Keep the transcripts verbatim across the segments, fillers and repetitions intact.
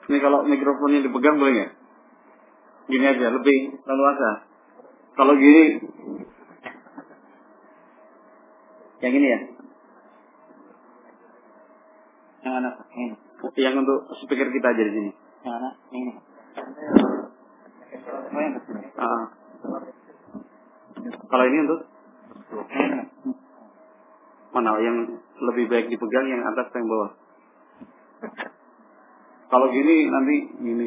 Ini kalau mikrofonnya dipegang boleh nggak? Gini aja, lebih leluasa. Kalau gini, yang ini ya? Yang mana? Ini. Yang untuk speaker kita aja di sini. Yang mana? Ini. Ah. Kalau ini untuk mana yang lebih baik dipegang, yang atas atau yang bawah? Kalau gini nanti gini.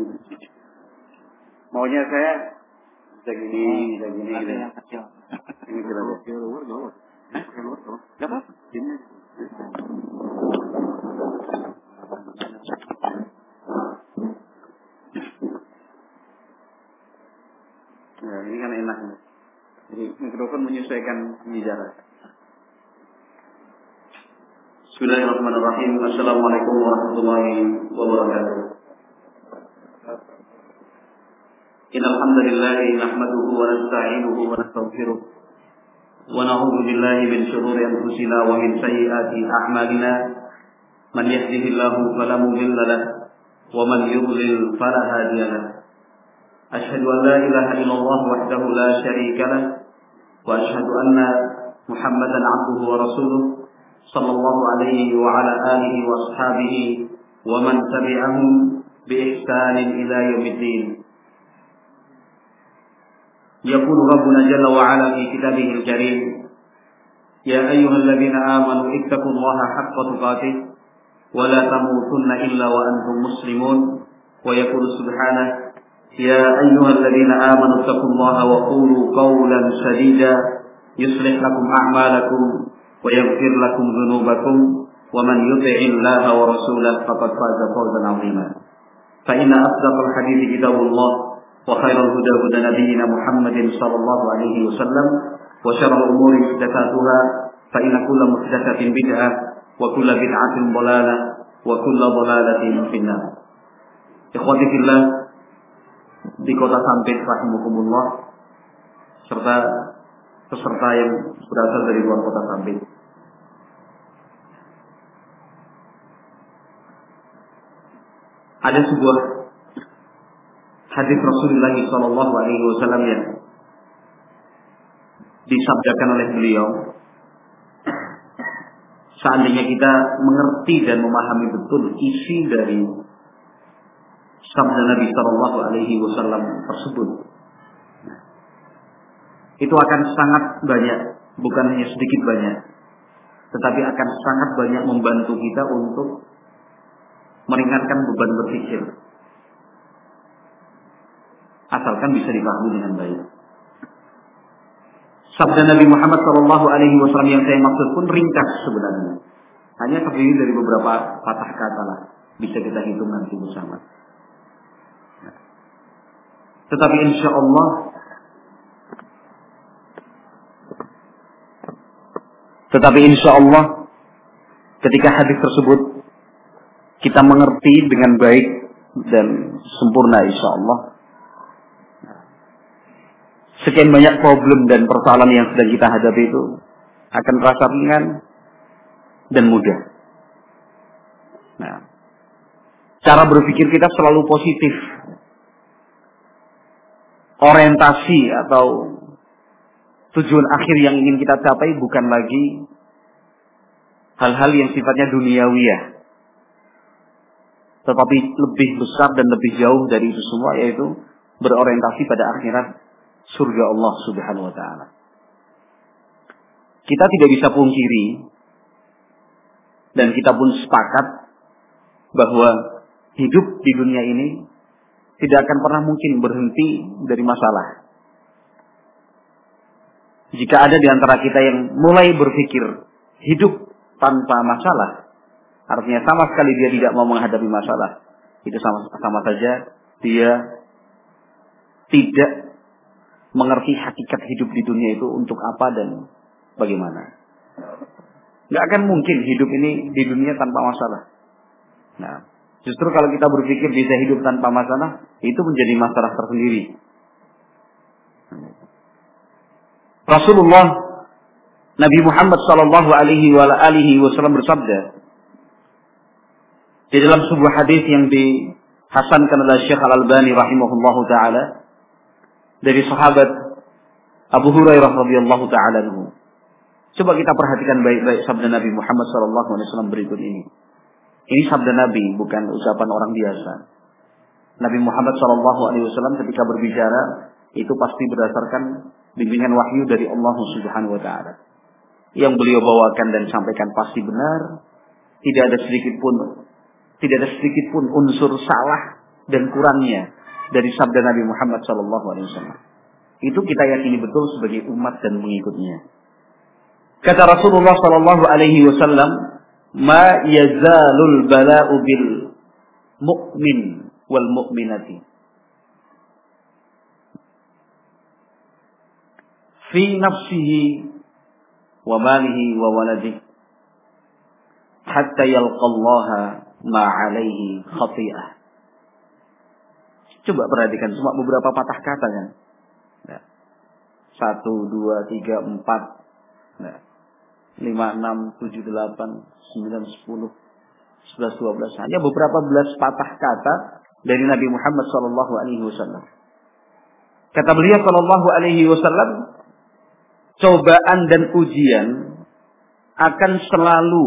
Maunya saya bisa gini, bisa gini, gini. Yang kecil. Ini kira aja. Eh? Gak apa? Gini. Ya, ini kan enak. Jadi mikrofon menyesuaikan jarak. Bismillahirrahmanirrahim. Assalamualaikum warahmatullahi wabarakatuh. Innal hamdalillah nahmaduhu wa nasta'inuhu wa nastaghfiruh wa na'udzu billahi min shururi anfusina wa min sayyiati a'malina. Man yahdihillahu fala mudilla lahu wa man yudlil fala hadiya lahu. Asyhadu an la ilaha illallah wahdahu la syarika lahu wa asyhadu anna Muhammadan 'abduhu wa rasuluh sallallahu alaihi wa ala alihi wa ashabihi wa man tabi'ahum bi ihsanin ila yaumiddin. Yaqulu Rabbuna jalla wa ala fi kitabihil karim, ya ayyuhalladzina amanu ittaqullaha haqqa tuqatih wa la tamutunna illa wa antum muslimun. Wa yaqulu subhanahu, ya ayyuhalladzina amanu ittaqullaha wa qulu qawlan sadida yuslih lakum a'malakum wa yaghfir lakum dhunubakum wa man yuti'illaha wa rasulahu faqad faza fawzan 'azima. Fa inna asdaqal hadithi kitabullah wa khairal huda huda nabiyyina Muhammadin sallallahu alaihi wasallam wa syarrul umuri muhdatsatuha fa inna kulla muhdatsatin bid'ah wa kulla bid'atin dhalalah wa kulla dhalalatin finnar. Ikhwati fillah di kota Sampit rahimakumullah serta peserta yang berasal dari luar kota Sampit. Ada sebuah hadis Rasulullah sallallahu alaihi wasallam yang disabdakan oleh beliau. Seandainya kita mengerti dan memahami betul isi dari sabda Nabi sallallahu alaihi wasallam tersebut, itu akan sangat banyak, bukan hanya sedikit banyak, tetapi akan sangat banyak membantu kita untuk meringankan beban berpikir, asalkan bisa dipahami dengan baik. Sabda Nabi Muhammad shallallahu alaihi wasallam yang saya maksud pun ringkas sebenarnya, hanya terdiri dari beberapa patah kata lah, bisa kita hitung nanti bersama. Tetapi insya Allah Tetapi insya Allah ketika hadis tersebut kita mengerti dengan baik dan sempurna, insya Allah sekian banyak problem dan persoalan yang sedang kita hadapi itu akan terasa ringan dan mudah. Nah, cara berpikir kita selalu positif. Orientasi atau tujuan akhir yang ingin kita capai bukan lagi hal-hal yang sifatnya duniawiyah, tetapi lebih besar dan lebih jauh dari itu semua, yaitu berorientasi pada akhirat, surga Allah Subhanahu wa taala. Kita tidak bisa pungkiri dan kita pun sepakat bahwa hidup di dunia ini tidak akan pernah mungkin berhenti dari masalah. Jika ada di antara kita yang mulai berpikir hidup tanpa masalah, artinya sama sekali dia tidak mau menghadapi masalah, itu sama, sama saja dia tidak mengerti hakikat hidup di dunia itu untuk apa dan bagaimana. Gak akan mungkin hidup ini di dunia tanpa masalah. Nah, justru kalau kita berpikir bisa hidup tanpa masalah, itu menjadi masalah tersendiri. Rasulullah Nabi Muhammad sallallahu alaihi wasallam bersabda di dalam sebuah hadis yang hasankan oleh Syekh Al-Albani rahimahullahu taala dari sahabat Abu Hurairah radhiyallahu taala anhu. Coba kita perhatikan baik-baik sabda Nabi Muhammad sallallahu alaihi wasallam berikut ini. Ini sabda Nabi, bukan ucapan orang biasa. Nabi Muhammad sallallahu alaihi wasallam ketika berbicara itu pasti berdasarkan bimbingan wahyu dari Allah Subhanahu wa taala. Yang beliau bawakan dan sampaikan pasti benar, tidak ada sedikit pun tidak ada sedikit pun unsur salah dan kurangnya dari sabda Nabi Muhammad sallallahu alaihi wasallam. Itu kita yakini betul sebagai umat dan mengikutnya. Kata Rasulullah sallallahu alaihi wasallam, "Ma yazalul bala'u bil mu'min wal mu'minati fi nafsihi wa malihi wa waladihi hatta yalqallaha ma 'alaihi khati'ah." Coba perhatikan cuma beberapa patah kata kan. Nah, satu, dua, tiga, empat, nah, lima, enam, tujuh, delapan, sembilan, sepuluh, sebelas, dua belas. Hanya beberapa belas patah kata dari Nabi Muhammad sallallahu alaihi wasallam. Kata beliau sallallahu alaihi wasallam, cobaan dan ujian akan selalu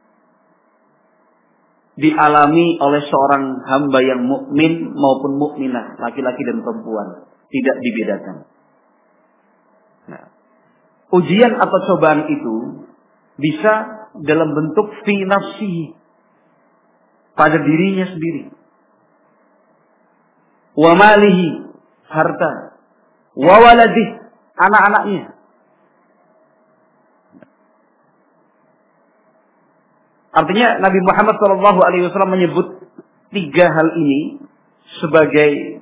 dialami oleh seorang hamba yang mukmin maupun mukminah, laki-laki dan perempuan, tidak dibedakan. Nah, ujian atau cobaan itu bisa dalam bentuk fi nafsihi, pada dirinya sendiri, wa malihi, harta, wa waladih, anak-anaknya. Artinya Nabi Muhammad shallallahu alaihi wasallam menyebut tiga hal ini sebagai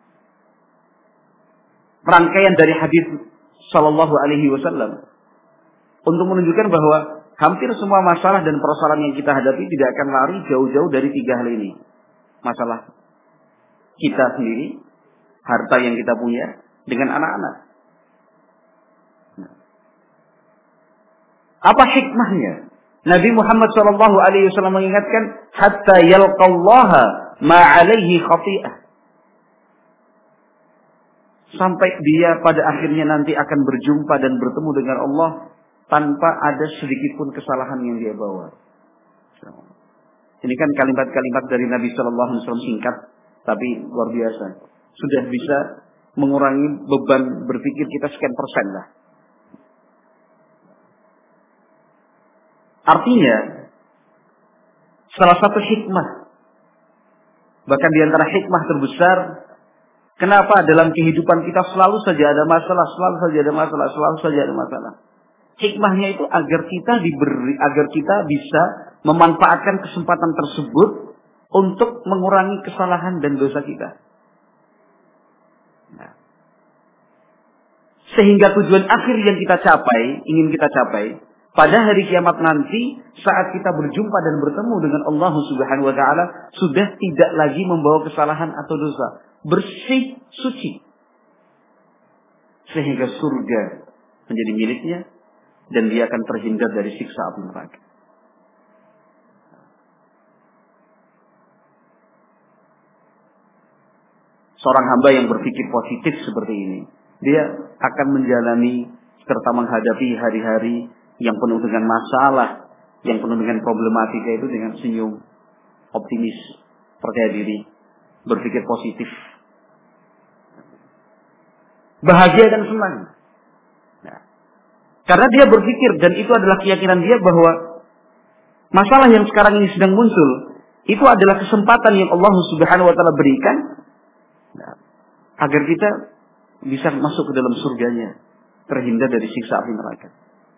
rangkaian dari hadis shallallahu alaihi wasallam untuk menunjukkan bahwa hampir semua masalah dan persoalan yang kita hadapi tidak akan lari jauh-jauh dari tiga hal ini. Masalah kita sendiri, harta yang kita punya, dengan anak-anak. Apa hikmahnya? Nabi Muhammad shallallahu alaihi wasallam mengingatkan, hatta yalqallaha ma 'alaihi khati'ah. Sampai dia pada akhirnya nanti akan berjumpa dan bertemu dengan Allah tanpa ada sedikit pun kesalahan yang dia bawa. Ini kan kalimat-kalimat dari Nabi shallallahu alaihi wasallam singkat, tapi luar biasa. Sudah bisa mengurangi beban berpikir kita sekian persen lah. Artinya, salah satu hikmah, bahkan di antara hikmah terbesar, kenapa dalam kehidupan kita selalu saja ada masalah, selalu saja ada masalah, selalu saja ada masalah. Hikmahnya itu agar kita diberi, agar kita bisa memanfaatkan kesempatan tersebut untuk mengurangi kesalahan dan dosa kita. Nah, sehingga tujuan akhir yang kita capai, ingin kita capai, pada hari kiamat nanti, saat kita berjumpa dan bertemu dengan Allah Subhanahu wa taala, sudah tidak lagi membawa kesalahan atau dosa, bersih, suci. Sehingga surga menjadi miliknya dan dia akan terhindar dari siksa api neraka. Seorang hamba yang berpikir positif seperti ini, dia akan menjalani serta menghadapi hari-hari yang penuh dengan masalah, yang penuh dengan problematika itu dengan senyum, optimis, percaya diri, berpikir positif, bahagia dan senang. Nah, karena dia berpikir, dan itu adalah keyakinan dia bahwa masalah yang sekarang ini sedang muncul, itu adalah kesempatan yang Allah Subhanahu wa taala berikan, nah, agar kita bisa masuk ke dalam surganya, terhindar dari siksa api neraka.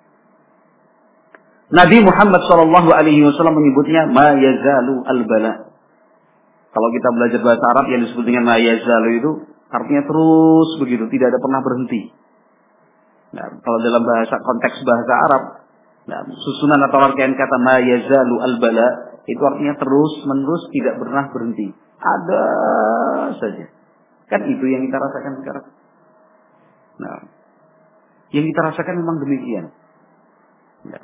Nabi Muhammad shallallahu alaihi wasallam menyebutnya ma yazalu al-bala. Kalau kita belajar bahasa Arab yang disebut dengan ma yazalu itu artinya terus begitu, tidak ada pernah berhenti. Nah, kalau dalam bahasa konteks bahasa Arab, nah, susunan atau rangkaian kata ma yazalu al-bala itu artinya terus menerus, tidak pernah berhenti. Ada saja. Kan itu yang kita rasakan sekarang. Nah, yang kita rasakan memang demikian. Nah,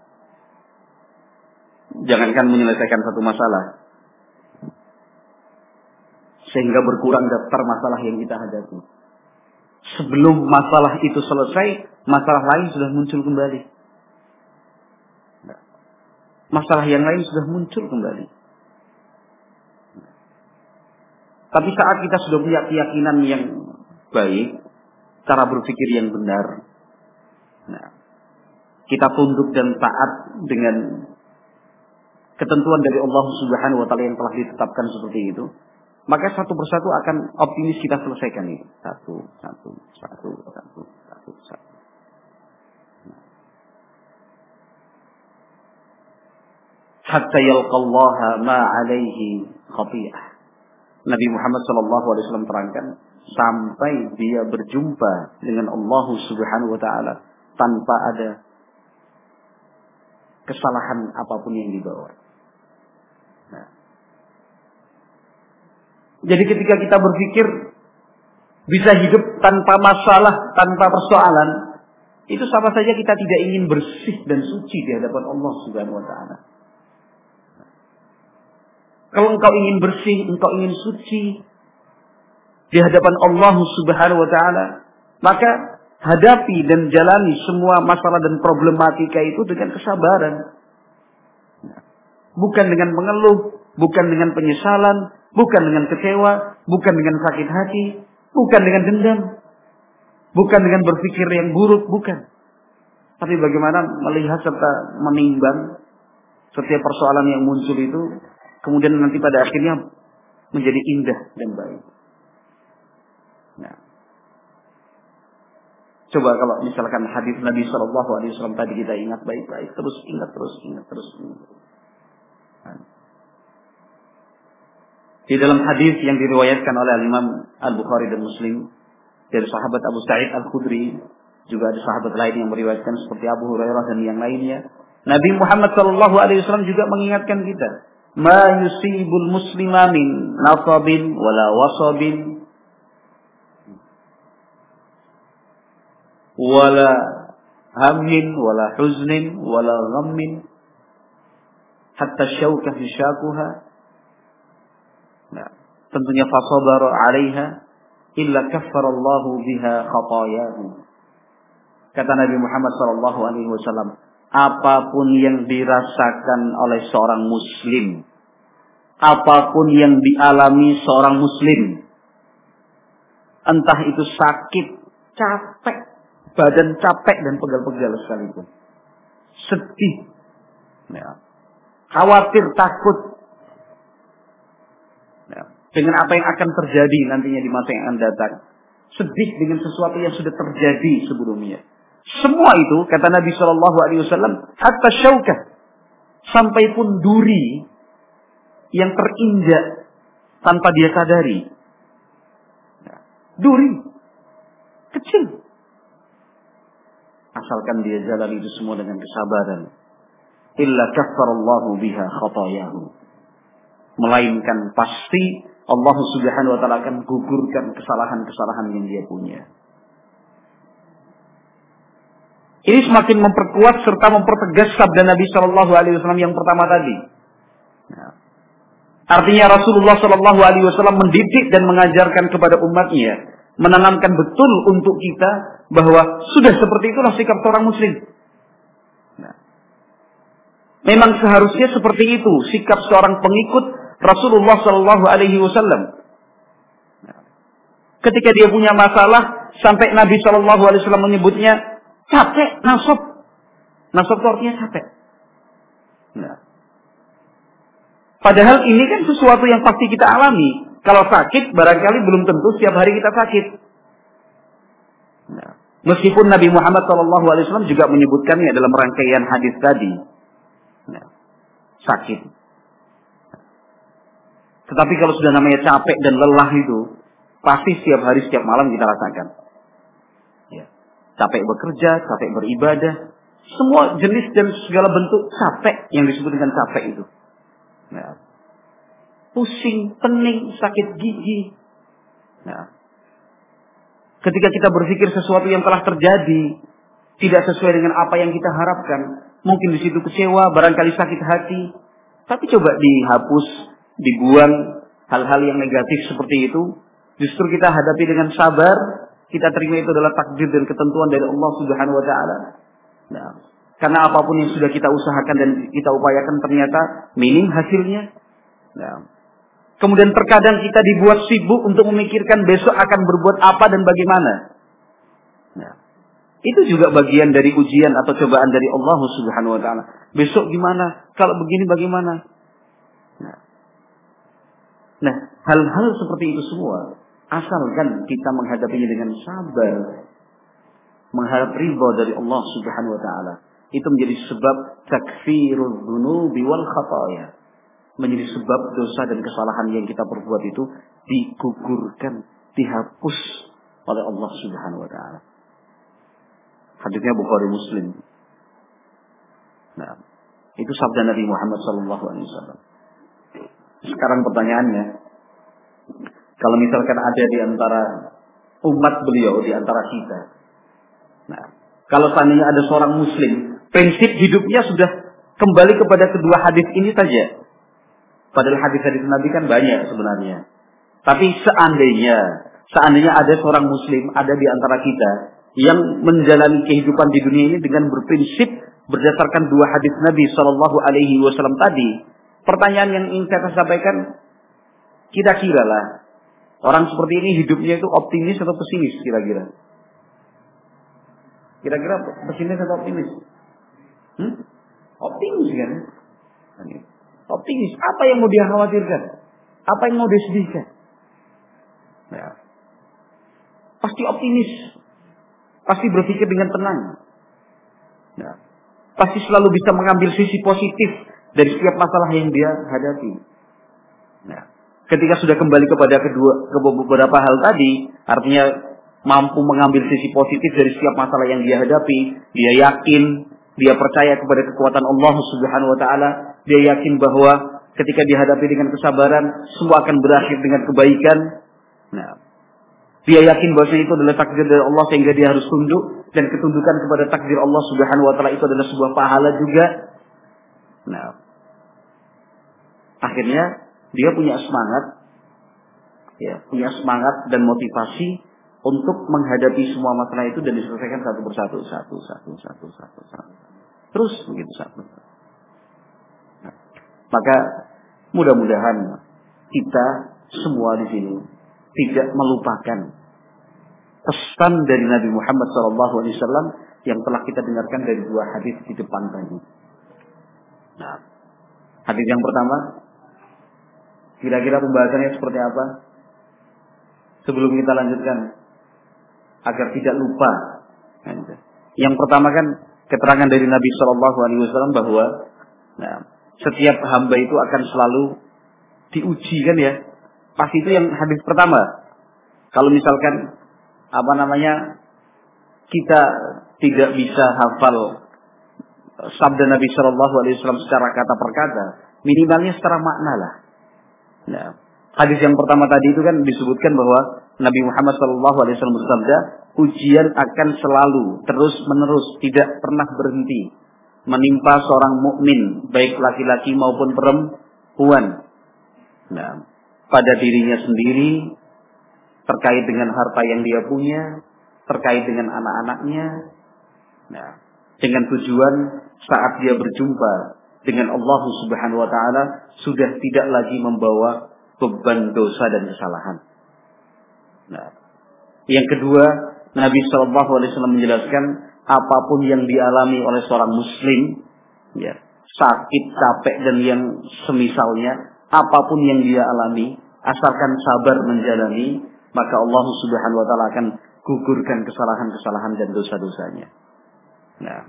jangankan menyelesaikan satu masalah, Sehingga berkurang daftar masalah yang kita hadapi. Sebelum masalah itu selesai, masalah lain sudah muncul kembali. Masalah yang lain sudah muncul kembali. Tapi saat kita sudah punya keyakinan yang baik, cara berpikir yang benar, nah, kita tunduk dan taat dengan ketentuan dari Allah Subhanahu wa taala yang telah ditetapkan seperti itu, maka satu persatu akan optimis kita selesaikan ini. Satu, satu, satu, satu, satu, satu. Hatta yalqallaha ma alaihi khati'ah. Nabi Muhammad sallallahu alaihi wasallam terangkan sampai dia berjumpa dengan Allah Subhanahu wa taala tanpa ada kesalahan apapun yang dibawa. Nah. Jadi ketika kita berpikir bisa hidup tanpa masalah, tanpa persoalan, itu sama saja kita tidak ingin bersih dan suci di hadapan Allah Subhanahu wa taala. Kalau engkau ingin bersih, engkau ingin suci di hadapan Allah Subhanahu wa taala, maka hadapi dan jalani semua masalah dan problematika itu dengan kesabaran. Bukan dengan mengeluh, bukan dengan penyesalan, bukan dengan kecewa, bukan dengan sakit hati, bukan dengan dendam, bukan dengan berpikir yang buruk, bukan. Tapi bagaimana melihat serta menimbang setiap persoalan yang muncul itu, kemudian nanti pada akhirnya menjadi indah dan baik. Nah, coba kalau misalkan hadis Nabi Shallallahu Alaihi Wasallam tadi kita ingat baik-baik, terus ingat terus ingat terus. Ingat. Nah. Di dalam hadis yang diriwayatkan oleh Imam Al-Bukhari dan Muslim dari sahabat Abu Sa'id Al-Khudri, juga ada sahabat lain yang meriwayatkan seperti Abu Hurairah dan yang lainnya. Nabi Muhammad Shallallahu Alaihi Wasallam juga mengingatkan kita, ma yusibul muslima min nasabin wala wasabin wala hammin wala huznin wala ghammin hatta syauka fi syakuha. Nah, tentunya fasabara 'alaiha illa kaffarallahu biha khatayahu. Kata Nabi Muhammad sallallahu alaihi wasallam, apapun yang dirasakan oleh seorang muslim, apapun yang dialami seorang muslim, entah itu sakit, capek, badan capek dan pegal-pegal sekalipun, sedih, ya, khawatir, takut, ya, dengan apa yang akan terjadi nantinya di masa yang akan datang, sedih dengan sesuatu yang sudah terjadi sebelumnya. Semua itu, kata Nabi Shallallahu Alaihi Wasallam, hatta syaukah, sampai pun duri yang terinjak tanpa dia sadari. Duri kecil, asalkan dia jalan itu semua dengan kesabaran. Illa kaffarallahu biha khatayahu, melainkan pasti Allah Subhanahu wa taala akan gugurkan kesalahan-kesalahan yang dia punya. Ini semakin memperkuat serta mempertegas sabda Nabi Shallallahu Alaihi Wasallam yang pertama tadi. Nah, artinya Rasulullah Shallallahu Alaihi Wasallam mendidik dan mengajarkan kepada umatnya, menanamkan betul untuk kita bahwa sudah seperti itulah sikap seorang muslim. Nah, memang seharusnya seperti itu sikap seorang pengikut Rasulullah Shallallahu Alaihi Wasallam. Nah, ketika dia punya masalah, sampai Nabi Shallallahu Alaihi Wasallam menyebutnya capek, nasab. Nasab itu artinya capek. Nah, padahal ini kan sesuatu yang pasti kita alami. Kalau sakit, barangkali belum tentu setiap hari kita sakit. Nah, meskipun Nabi Muhammad shallallahu alaihi wasallam juga menyebutkannya dalam rangkaian hadis tadi. Nah, sakit. Tetapi kalau sudah namanya capek dan lelah itu, pasti setiap hari, setiap malam kita rasakan. Ya. Capek bekerja, capek beribadah, semua jenis dan segala bentuk capek yang disebut dengan capek itu. Nah, pusing, pening, sakit gigi. Nah, ketika kita berpikir sesuatu yang telah terjadi tidak sesuai dengan apa yang kita harapkan, mungkin di situ kecewa, barangkali sakit hati. Tapi coba dihapus, dibuang, hal-hal yang negatif seperti itu, justru kita hadapi dengan sabar, kita terima itu adalah takdir dan ketentuan dari Allah Subhanahu wa taala. Nah, karena apapun yang sudah kita usahakan dan kita upayakan ternyata minim hasilnya. Nah, kemudian terkadang kita dibuat sibuk untuk memikirkan besok akan berbuat apa dan bagaimana. Nah, itu juga bagian dari ujian atau cobaan dari Allah Subhanahu wa taala. Besok gimana? Kalau begini bagaimana? Nah, nah, hal-hal seperti itu semua, asalkan kita menghadapinya dengan sabar, mengharap ridha dari Allah Subhanahu wa taala, itu menjadi sebab takfirul dzunubi wal khataya. Menjadi sebab dosa dan kesalahan yang kita perbuat itu digugurkan, dihapus oleh Allah Subhanahu wa taala. Hadisnya Bukhari Muslim. Nah, itu sabda Nabi Muhammad sallallahu alaihi wasallam. Sekarang pertanyaannya, kalau misalkan ada di antara umat beliau, di antara kita, nah, kalau seandainya ada seorang muslim, prinsip hidupnya sudah kembali kepada kedua hadis ini saja. Padahal hadis-hadis Nabi kan banyak sebenarnya. Tapi seandainya, seandainya ada seorang muslim, ada di antara kita, yang menjalani kehidupan di dunia ini dengan berprinsip berdasarkan dua hadis Nabi Shallallahu Alaihi Wasallam tadi, pertanyaan yang ingin saya sampaikan, kira-kira lah, orang seperti ini hidupnya itu optimis atau pesimis kira-kira? Kira-kira pesimis atau optimis? Hmm? Optimis kan? Optimis. Apa yang mau dia khawatirkan? Apa yang mau dia sedihkan? Ya. Pasti optimis. Pasti berpikir dengan tenang. Ya. Pasti selalu bisa mengambil sisi positif dari setiap masalah yang dia hadapi. Ya. Ketika sudah kembali kepada kedua ke beberapa hal tadi, artinya mampu mengambil sisi positif dari setiap masalah yang dia hadapi, dia yakin, dia percaya kepada kekuatan Allah Subhanahu wa taala, dia yakin bahwa ketika dihadapi dengan kesabaran, semua akan berakhir dengan kebaikan. Nah, dia yakin bahwa itu adalah takdir dari Allah sehingga dia harus tunduk, dan ketundukan kepada takdir Allah Subhanahu wa taala itu adalah sebuah pahala juga. Nah, akhirnya dia punya semangat, ya, punya semangat dan motivasi untuk menghadapi semua masalah itu dan diselesaikan satu persatu, satu, satu, satu, satu, satu. Terus begitu satu. Nah, maka mudah-mudahan kita semua di sini tidak melupakan pesan dari Nabi Muhammad shallallahu alaihi wasallam yang telah kita dengarkan dari dua hadis di depan tadi. Nah, hadis yang pertama, kira-kira pembahasannya seperti apa? Sebelum kita lanjutkan, agar tidak lupa. Yang pertama kan keterangan dari Nabi shallallahu alaihi wasallam bahwa nah, setiap hamba itu akan selalu diuji kan ya. Pasti itu yang hadis pertama. Kalau misalkan apa namanya kita tidak bisa hafal sabda Nabi shallallahu alaihi wasallam secara kata per kata, minimalnya secara makna lah. Nah, hadis yang pertama tadi itu kan disebutkan bahwa Nabi Muhammad shallallahu alaihi wasallam bersabda, ujian akan selalu terus menerus tidak pernah berhenti menimpa seorang mukmin baik laki-laki maupun perempuan. Nah, pada dirinya sendiri, terkait dengan harta yang dia punya, terkait dengan anak-anaknya, nah, dengan tujuan saat dia berjumpa dengan Allah Subhanahu wa taala sudah tidak lagi membawa beban dosa dan kesalahan. Nah, yang kedua, Nabi shallallahu alaihi wasallam menjelaskan apapun yang dialami oleh seorang muslim, ya, sakit, capek dan yang semisalnya, apapun yang dia alami, asalkan sabar menjalani, maka Allah Subhanahu wa taala akan gugurkan kesalahan-kesalahan dan dosa-dosanya. Nah,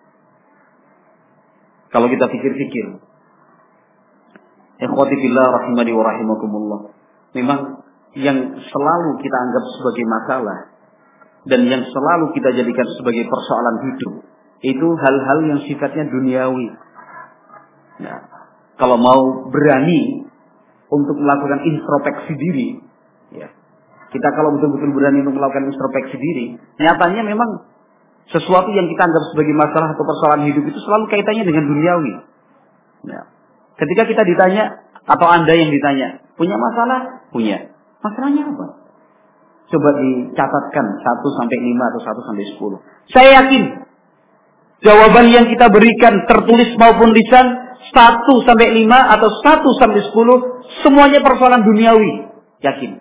kalau kita pikir-pikir, ikhwati fillah rahimani wa rahimakumullah, memang yang selalu kita anggap sebagai masalah dan yang selalu kita jadikan sebagai persoalan hidup itu hal-hal yang sifatnya duniawi. Nah, kalau mau berani untuk melakukan introspeksi diri, ya, kita kalau betul-betul berani untuk melakukan introspeksi diri, nyatanya memang sesuatu yang kita anggap sebagai masalah atau persoalan hidup itu selalu kaitannya dengan duniawi. Nah, ketika kita ditanya atau Anda yang ditanya, Punya masalah? Punya. Masalahnya apa? Coba dicatatkan satu sampai lima atau satu sampai sepuluh. Saya yakin jawaban yang kita berikan tertulis maupun lisan satu sampai lima atau satu sampai sepuluh semuanya persoalan duniawi. Yakin.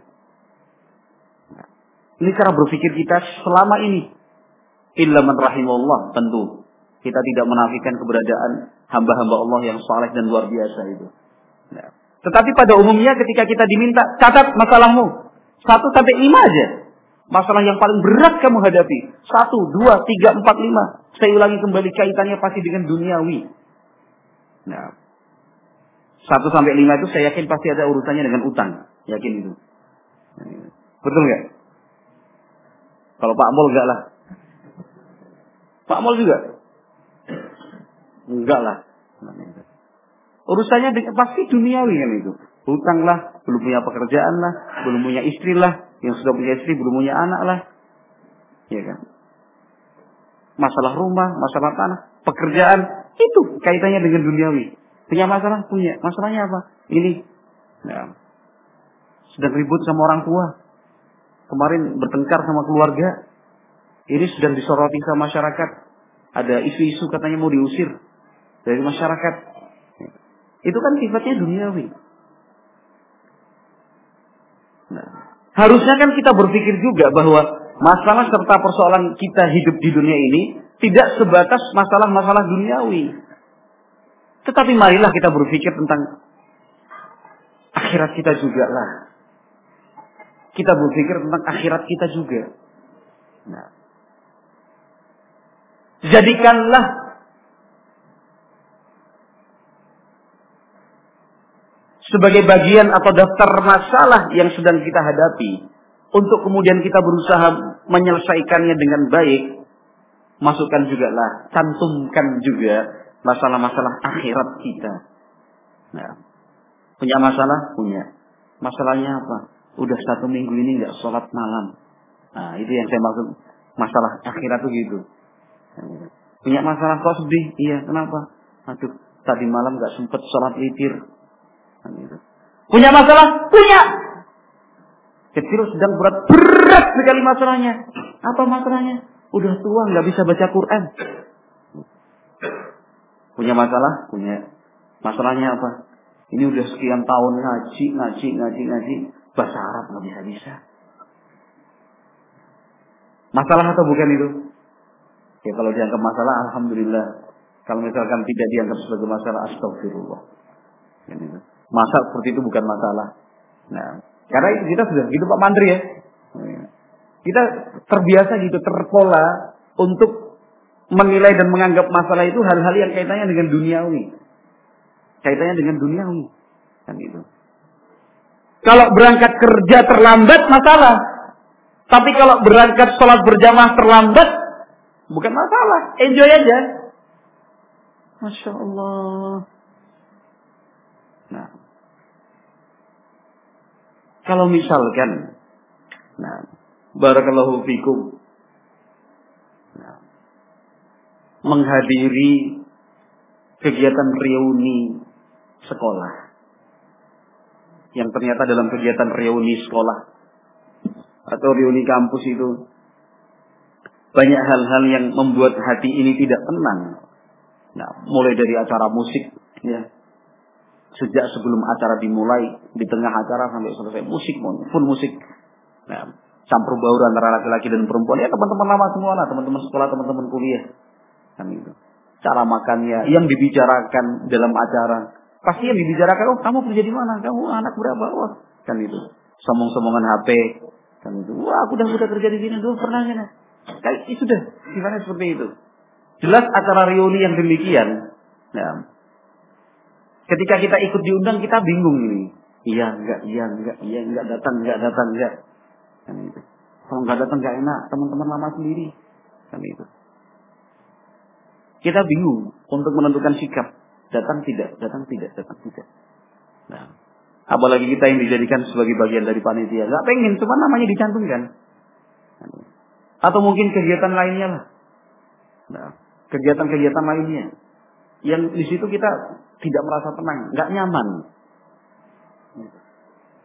Ini cara berpikir kita selama ini. Illa man rahimahullah, tentu. Kita tidak menafikan keberadaan hamba-hamba Allah yang saleh dan luar biasa itu. Nah. Tetapi pada umumnya ketika kita diminta catat masalahmu satu sampai lima aja. Masalah yang paling berat kamu hadapi. Satu, dua, tiga, empat, lima. Saya ulangi kembali, kaitannya pasti dengan duniawi. Nah, satu sampai lima itu saya yakin pasti ada urusannya dengan utang. Yakin itu. Betul nggak? Kalau Pak Mol enggak lah. Pak Mol juga? Enggak lah. Urusannya pasti duniawi kan itu. Hutang lah, belum punya pekerjaan lah, belum punya istri lah, yang sudah punya istri belum punya anak lah. Ya kan? Masalah rumah, masalah tanah, pekerjaan, itu kaitannya dengan duniawi. Punya masalah? Punya. Masalahnya apa? Ini. Nah, sedang ribut sama orang tua. Kemarin bertengkar sama keluarga. Ini sedang disoroti sama masyarakat. Ada isu-isu katanya mau diusir dari masyarakat. Itu kan sifatnya duniawi. Nah, harusnya kan kita berpikir juga bahwa masalah serta persoalan kita hidup di dunia ini tidak sebatas masalah-masalah duniawi. Tetapi marilah kita berpikir tentang akhirat kita juga lah. Kita berpikir tentang akhirat kita juga. Nah, jadikanlah sebagai bagian atau daftar masalah yang sedang kita hadapi, untuk kemudian kita berusaha menyelesaikannya dengan baik. Masukkan juga lah, cantumkan juga masalah-masalah akhirat kita. Nah, punya masalah? Punya. Masalahnya apa? Udah satu minggu ini nggak sholat malam. Nah, itu yang saya maksud masalah akhirat tuh gitu. Punya masalah kok sedih? Iya, kenapa? Aduh, tadi malam nggak sempet sholat witir. Punya masalah? Punya. Kecil sedang berat, berat sekali masalahnya. Apa masalahnya? Udah tua nggak bisa baca Quran. Punya masalah? Punya. Masalahnya apa? Ini udah sekian tahun ngaji, ngaji, ngaji, ngaji, bahasa Arab nggak bisa bisa. Masalah atau bukan itu? Ya kalau dianggap masalah, alhamdulillah. Kalau misalkan tidak dianggap sebagai masalah, astagfirullah. Masa seperti itu bukan masalah. Nah, karena kita sudah gitu Pak Mandri ya. Kita terbiasa gitu, terpola untuk menilai dan menganggap masalah itu hal-hal yang kaitannya dengan duniawi. Kaitannya dengan duniawi. Kan itu. Kalau berangkat kerja terlambat masalah. Tapi kalau berangkat sholat berjamaah terlambat bukan masalah. Enjoy aja. Masya Allah. Nah, kalau misalkan, nah, barakallahu fikum, nah, menghadiri kegiatan reuni sekolah, yang ternyata dalam kegiatan reuni sekolah atau reuni kampus itu banyak hal-hal yang membuat hati ini tidak tenang. Nah, mulai dari acara musik, ya. Sejak sebelum acara dimulai, di tengah acara sampai selesai musik, full musik. Nah, campur baur antara laki-laki dan perempuan. Ya teman-teman lama semua lah, teman-teman sekolah, teman-teman kuliah. Kan itu. Cara makannya, yang dibicarakan dalam acara. Pasti yang dibicarakan, oh kamu kerja di mana? Kamu anak berapa? Wah, kan itu. Somong-somongan H P. Kan itu. Wah, aku udah udah kerja di sini dulu pernah kan? Kayak itu sudah, gimana seperti itu. Jelas acara reuni yang demikian. Nah, ketika kita ikut diundang kita bingung ini. Iya enggak, iya enggak, iya enggak datang, enggak datang, enggak. Kan itu. Kalau enggak datang enggak enak, teman-teman lama sendiri. Kan itu. Kita bingung untuk menentukan sikap. Datang tidak, datang tidak, datang tidak. Nah, apalagi kita yang dijadikan sebagai bagian dari panitia. Enggak pengen, cuma namanya dicantumkan. Atau mungkin kegiatan lainnya lah. Nah, kegiatan-kegiatan lainnya. Yang di situ kita tidak merasa tenang, nggak nyaman.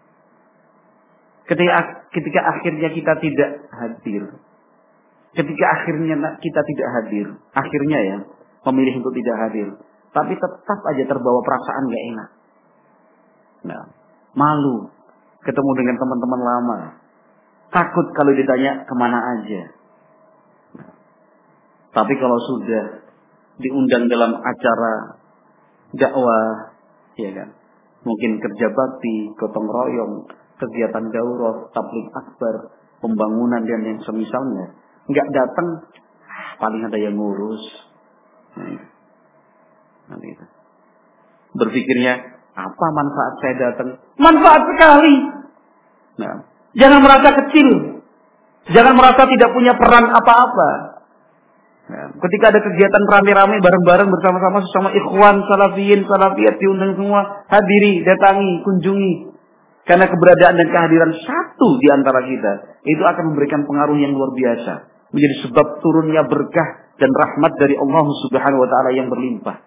Ketika ketika akhirnya kita tidak hadir. Ketika akhirnya kita tidak hadir, akhirnya ya memilih untuk tidak hadir, tapi tetap aja terbawa perasaan gak enak. Nah, malu ketemu dengan teman-teman lama, takut kalau ditanya kemana aja. Nah, tapi kalau sudah diundang dalam acara dakwah, ya kan, mungkin kerja bakti, gotong royong, kegiatan daurah, tabligh akbar, pembangunan dan yang semisalnya, nggak datang, paling ada yang ngurus. Nah, nanti itu. Berpikirnya, apa manfaat saya datang? Manfaat sekali. Nah, jangan merasa kecil, jangan merasa tidak punya peran apa-apa. Nah, ketika ada kegiatan rame-rame bareng-bareng bersama-sama sesama ikhwan, salafiyin, salafiyat diundang semua, hadiri, datangi, kunjungi. Karena keberadaan dan kehadiran satu di antara kita itu akan memberikan pengaruh yang luar biasa, menjadi sebab turunnya berkah dan rahmat dari Allah Subhanahu wa taala yang berlimpah.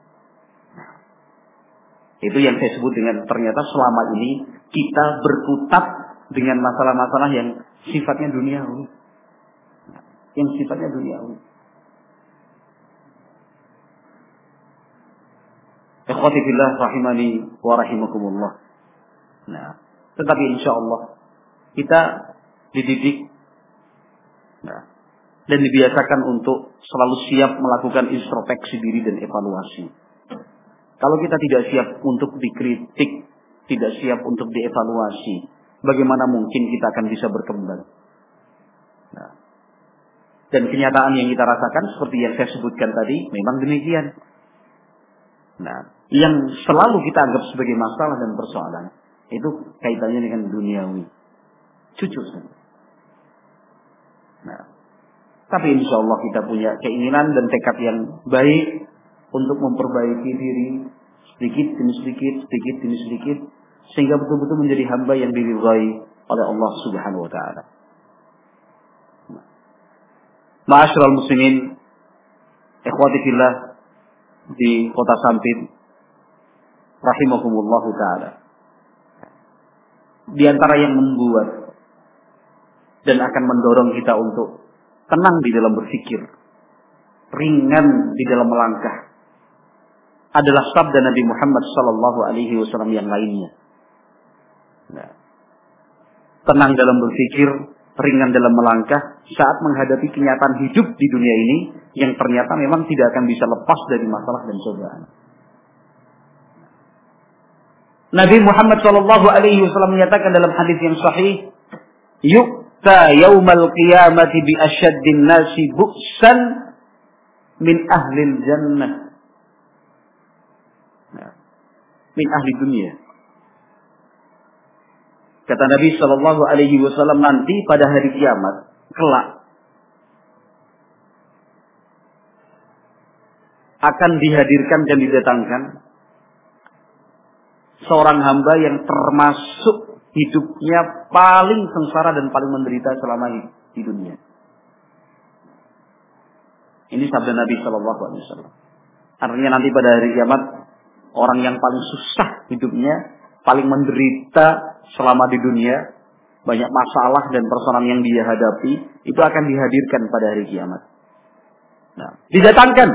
Itu yang saya sebut dengan ternyata selama ini kita berkutat dengan masalah-masalah yang sifatnya duniawi. Yang sifatnya duniawi. Ikhwati fillah rahimani wa rahimakumullah. Nah, tetapi insya Allah kita dididik, nah, dan dibiasakan untuk selalu siap melakukan introspeksi diri dan evaluasi. Kalau kita tidak siap untuk dikritik, tidak siap untuk dievaluasi, bagaimana mungkin kita akan bisa berkembang? Nah, dan kenyataan yang kita rasakan seperti yang saya sebutkan tadi memang demikian. Nah, yang selalu kita anggap sebagai masalah dan persoalan itu kaitannya dengan duniawi. Cucu saja. Nah, tapi insya Allah kita punya keinginan dan tekad yang baik untuk memperbaiki diri sedikit demi sedikit, sedikit demi sedikit, sehingga betul-betul menjadi hamba yang diridhai oleh Allah Subhanahu wa taala. Ma'asyiral muslimin, ikhwati fillah di Kota Sampit, rahimakumullah taala. Di antara yang membuat dan akan mendorong kita untuk tenang di dalam berpikir, ringan di dalam melangkah, adalah sabda Nabi Muhammad sallallahu alaihi wasallam yang lainnya. Nah, tenang dalam berpikir, ringan dalam melangkah saat menghadapi kenyataan hidup di dunia ini yang ternyata memang tidak akan bisa lepas dari masalah dan cobaan. Nabi Muhammad sallallahu alaihi wasallam menyatakan dalam hadis yang sahih, "Yu'ta yaumal qiyamati bi asyaddin nasi bu'san min ahlil jannah." Nah, min ahli dunia. Kata Nabi sallallahu alaihi wasallam, nanti pada hari kiamat kelak akan dihadirkan dan didatangkan seorang hamba yang termasuk hidupnya paling sengsara dan paling menderita selama di dunia. Ini sabda Nabi sallallahu alaihi wasallam. Artinya nanti pada hari kiamat orang yang paling susah hidupnya, paling menderita selama di dunia, banyak masalah dan persoalan yang dia hadapi, itu akan dihadirkan pada hari kiamat. Nah, didatangkan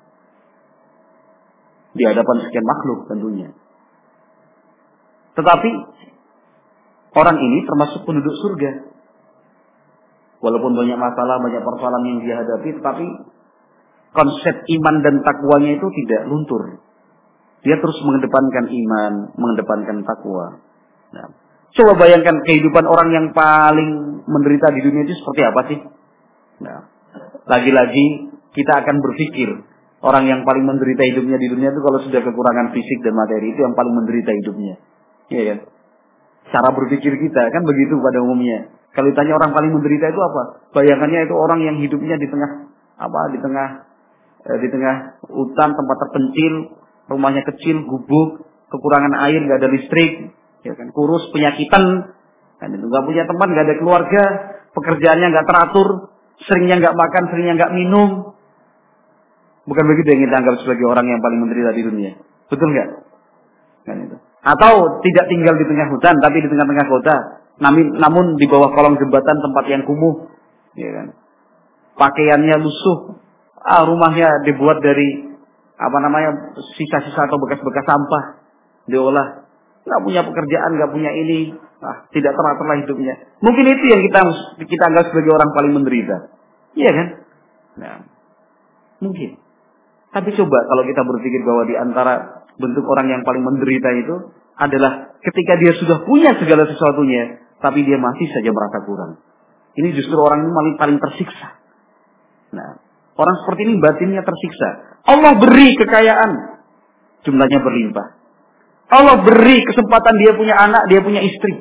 di hadapan sekian makhluk tentunya. Tetapi orang ini termasuk penduduk surga. Walaupun banyak masalah, banyak persoalan yang dia hadapi, tetapi konsep iman dan takwanya itu tidak luntur. Dia terus mengedepankan iman, mengedepankan takwa. Nah, coba bayangkan kehidupan orang yang paling menderita di dunia itu seperti apa sih? Nah, lagi-lagi kita akan berpikir orang yang paling menderita hidupnya di dunia itu kalau sudah kekurangan fisik dan materi, itu yang paling menderita hidupnya. Iya kan? Cara berpikir kita kan begitu pada umumnya. Kalau ditanya orang paling menderita itu apa? Bayangannya itu orang yang hidupnya di tengah apa? Di tengah eh, di tengah hutan, tempat terpencil, rumahnya kecil, gubuk, kekurangan air, nggak ada listrik, ya kan? Kurus, penyakitan, kan itu nggak punya teman, nggak ada keluarga, pekerjaannya nggak teratur, seringnya nggak makan, seringnya nggak minum. Bukan begitu yang kita anggap sebagai orang yang paling menderita di dunia, betul nggak? Kan itu. Atau tidak tinggal di tengah hutan, tapi di tengah-tengah kota. Namun, namun di bawah kolong jembatan tempat yang kumuh, ya kan? Pakaiannya lusuh, ah, rumahnya dibuat dari apa namanya sisa-sisa atau bekas-bekas sampah, diolah, nggak punya pekerjaan, nggak punya ini, ah, tidak teratur hidupnya. Mungkin itu yang kita kita anggap sebagai orang paling menderita, iya kan? Nah, mungkin. Tapi coba kalau kita berpikir bahwa di antara bentuk orang yang paling menderita itu adalah ketika dia sudah punya segala sesuatunya, tapi dia masih saja merasa kurang. Ini justru orang ini paling, paling tersiksa. Nah, orang seperti ini batinnya tersiksa. Allah beri kekayaan, jumlahnya berlimpah. Allah beri kesempatan dia punya anak, dia punya istri.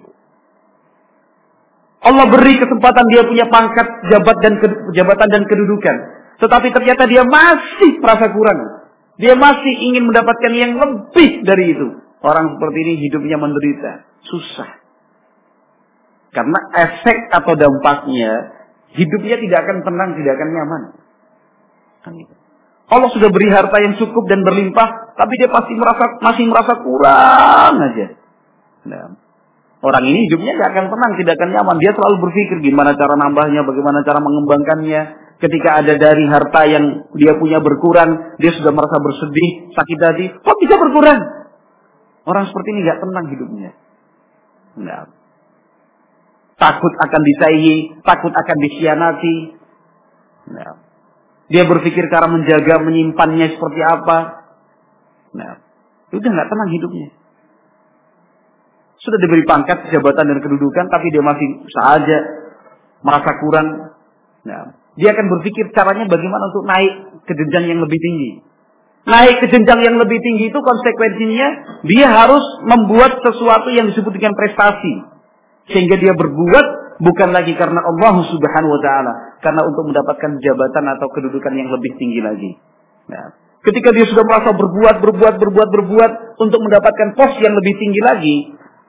Allah beri kesempatan dia punya pangkat, jabat dan jabatan dan kedudukan. Tetapi ternyata dia masih merasa kurang. Dia masih ingin mendapatkan yang lebih dari itu. Orang seperti ini hidupnya menderita, susah. Karena efek atau dampaknya, hidupnya tidak akan tenang, tidak akan nyaman. Allah sudah beri harta yang cukup dan berlimpah, tapi dia pasti merasa masih merasa kurang aja. Nah, orang ini hidupnya tidak akan tenang, tidak akan nyaman. Dia selalu berpikir gimana cara nambahnya, bagaimana cara mengembangkannya. Ketika ada dari harta yang dia punya berkurang, dia sudah merasa bersedih, sakit hati. Kok bisa berkurang? Orang seperti ini nggak tenang hidupnya. Nah, takut akan disaingi, takut akan dikhianati. Nah, dia berpikir cara menjaga, menyimpannya seperti apa. Nah, udah nggak tenang hidupnya. Sudah diberi pangkat, jabatan dan kedudukan, tapi dia masih saja merasa kurang. Nah, dia akan berpikir caranya bagaimana untuk naik ke jenjang yang lebih tinggi. Naik ke jenjang yang lebih tinggi itu konsekuensinya dia harus membuat sesuatu yang disebut dengan prestasi. Sehingga dia berbuat bukan lagi karena Allah Subhanahu wa taala, karena untuk mendapatkan jabatan atau kedudukan yang lebih tinggi lagi. Nah, ketika dia sudah merasa berbuat, berbuat, berbuat, berbuat untuk mendapatkan pos yang lebih tinggi lagi,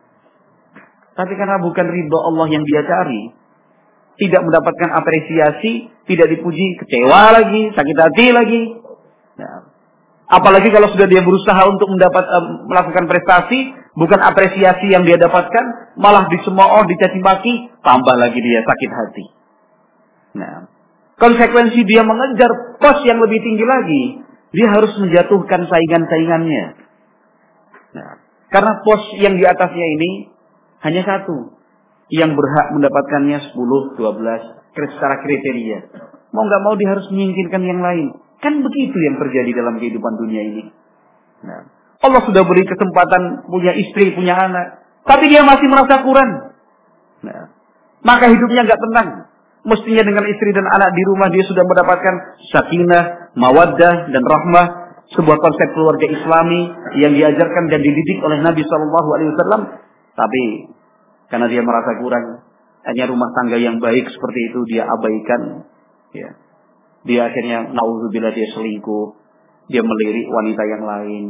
tapi karena bukan ridho Allah yang dia cari, tidak mendapatkan apresiasi, tidak dipuji, kecewa lagi, sakit hati lagi. Nah, apalagi kalau sudah dia berusaha untuk mendapat uh, melakukan prestasi, bukan apresiasi yang dia dapatkan, malah dicemooh, dicaci maki, tambah lagi dia sakit hati. Nah, konsekuensi dia mengejar pos yang lebih tinggi lagi, dia harus menjatuhkan saingan-saingannya. Nah, karena pos yang di atasnya ini hanya satu yang berhak mendapatkannya sepuluh, dua belas secara kriteria. Mau nggak mau dia harus menyingkirkan yang lain. Kan begitu yang terjadi dalam kehidupan dunia ini. Nah, Allah sudah beri kesempatan punya istri, punya anak, tapi dia masih merasa kurang. Nah, maka hidupnya nggak tenang. Mestinya dengan istri dan anak di rumah dia sudah mendapatkan sakinah, mawaddah dan rahmah, sebuah konsep keluarga Islami yang diajarkan dan dididik oleh Nabi Shallallahu Alaihi Wasallam. Tapi karena dia merasa kurang, hanya rumah tangga yang baik seperti itu dia abaikan. Ya. Dia akhirnya naudzubillah dia selingkuh, dia melirik wanita yang lain.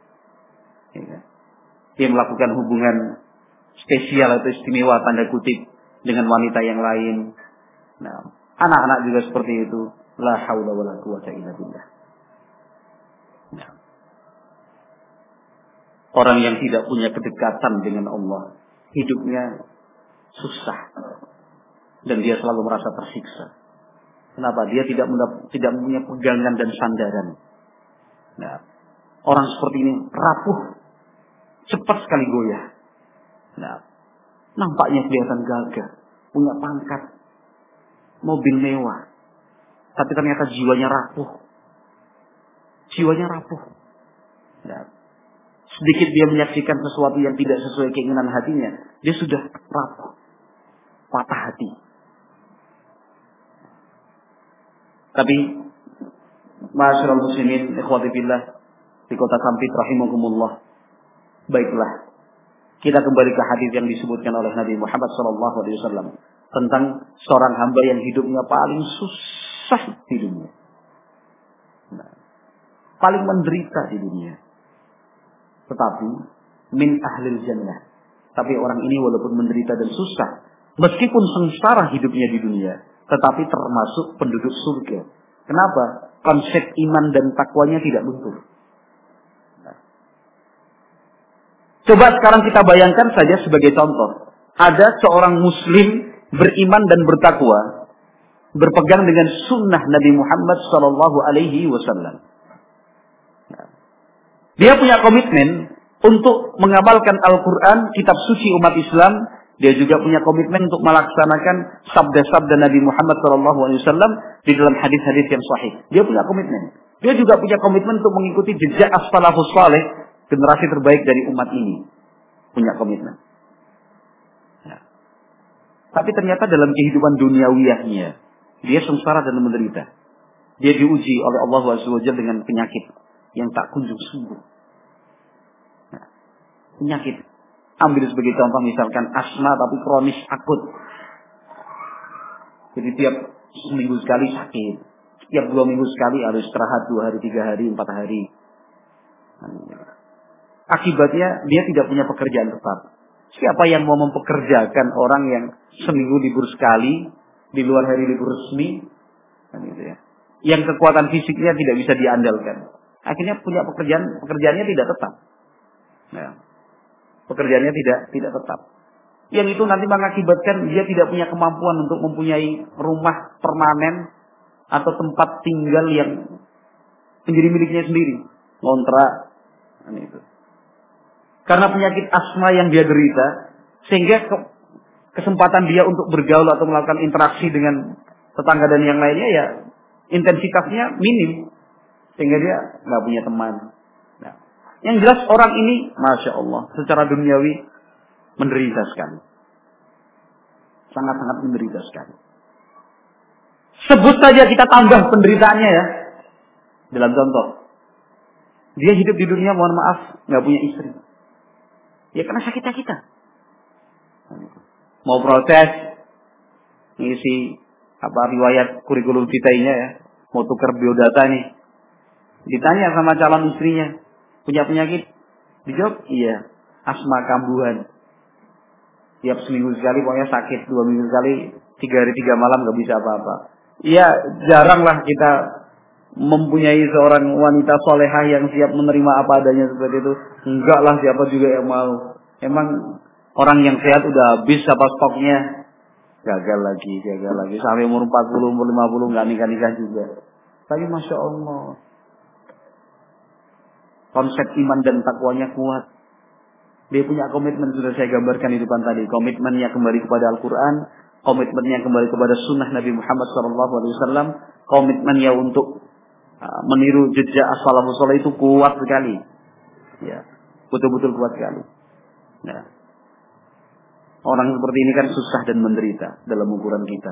Ya. Dia melakukan hubungan spesial atau istimewa tanda kutip dengan wanita yang lain. Nah, anak-anak juga seperti itu. La haula wala quwwata illa billah. Nah. Orang yang tidak punya kedekatan dengan Allah, hidupnya susah dan dia selalu merasa tersiksa. Kenapa? Dia tidak mendapat, tidak punya pegangan dan sandaran. Nah, orang seperti ini rapuh, cepat sekali goyah. Nah, nampaknya kelihatan gagah, punya pangkat, mobil mewah, tapi ternyata jiwanya rapuh. Jiwanya rapuh. Nah, sedikit dia menyaksikan sesuatu yang tidak sesuai keinginan hatinya, dia sudah rapuh, patah hati. Tapi, ma'asyiral muslimin, ikhwati fillah, di kota Sampit rahimakumullah. Baiklah, kita kembali ke hadis yang disebutkan oleh Nabi Muhammad shallallahu alaihi wasallam tentang seorang hamba yang hidupnya paling susah di dunia, nah, paling menderita di dunia. Tetapi min ahlil jannah. Tapi orang ini walaupun menderita dan susah, meskipun sengsara hidupnya di dunia, tetapi termasuk penduduk surga. Kenapa? Konsep iman dan takwanya tidak luntur. Nah. Coba sekarang kita bayangkan saja sebagai contoh. ada seorang muslim beriman dan bertakwa, berpegang dengan sunnah Nabi Muhammad sallallahu alaihi wasallam. Dia punya komitmen untuk mengamalkan Al-Quran, kitab suci umat Islam. Dia juga punya komitmen untuk melaksanakan sabda-sabda Nabi Muhammad sallallahu alaihi wasallam di dalam hadis-hadis yang sahih. Dia punya komitmen. Dia juga punya komitmen untuk mengikuti jejak as-salafus saleh, generasi terbaik dari umat ini. Punya komitmen. Ya. Tapi ternyata dalam kehidupan duniawiyahnya, dia sengsara dan menderita. Dia diuji oleh Allah Azza wa Jalla dengan penyakit yang tak kunjung sembuh. Nah, penyakit. Ambil sebagai contoh misalkan asma tapi kronis akut. Jadi tiap seminggu sekali sakit. Tiap dua minggu sekali harus istirahat dua hari, tiga hari, empat hari. Akibatnya dia tidak punya pekerjaan tetap. Siapa yang mau mempekerjakan orang yang seminggu libur sekali, di luar hari libur resmi, kan gitu ya. Yang kekuatan fisiknya tidak bisa diandalkan. Akhirnya punya pekerjaan, pekerjaannya tidak tetap. Nah, pekerjaannya tidak tidak tetap. Yang itu nanti mengakibatkan dia tidak punya kemampuan untuk mempunyai rumah permanen atau tempat tinggal yang menjadi miliknya sendiri, kontrak, kan itu. Karena penyakit asma yang dia derita, sehingga ke, kesempatan dia untuk bergaul atau melakukan interaksi dengan tetangga dan yang lainnya ya intensitasnya minim, sehingga dia nggak punya teman. Nah, yang jelas orang ini, masya Allah, secara duniawi menderita sekali, sangat-sangat menderita sekali. Sebut saja kita tambah penderitaannya ya. Dalam contoh, dia hidup di dunia, mohon maaf, nggak punya istri. Ya karena sakitnya kita. Mau proses ngisi apa riwayat kurikulum vitae-nya ya, mau tukar biodata nih, ditanya sama calon istrinya, punya penyakit? Dijawab, iya, asma kambuhan. Tiap seminggu sekali pokoknya sakit, dua minggu sekali, tiga hari tiga malam nggak bisa apa-apa. Iya, jaranglah kita mempunyai seorang wanita solehah yang siap menerima apa adanya seperti itu. Enggak lah, siapa juga yang mau. Emang orang yang sehat udah habis apa stoknya? Gagal lagi, gagal lagi. Sampai umur empat puluh, umur lima puluh nggak nikah-nikah juga. Tapi masya Allah, konsep iman dan takwanya kuat. Dia punya komitmen, sudah saya gambarkan di depan tadi. Komitmennya kembali kepada Al-Quran, komitmennya kembali kepada sunnah Nabi Muhammad shallallahu alaihi wasallam, komitmennya untuk uh, meniru jejak as-salafus saleh itu kuat sekali. Ya, betul-betul kuat sekali. Nah, orang seperti ini kan susah dan menderita dalam ukuran kita.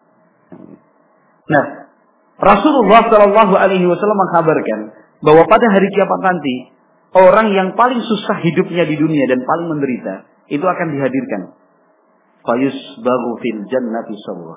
Nah, Rasulullah shallallahu alaihi wasallam mengkabarkan bahwa pada hari kiamat nanti orang yang paling susah hidupnya di dunia dan paling menderita itu akan dihadirkan. Fayusbagu fil jannati sawwa.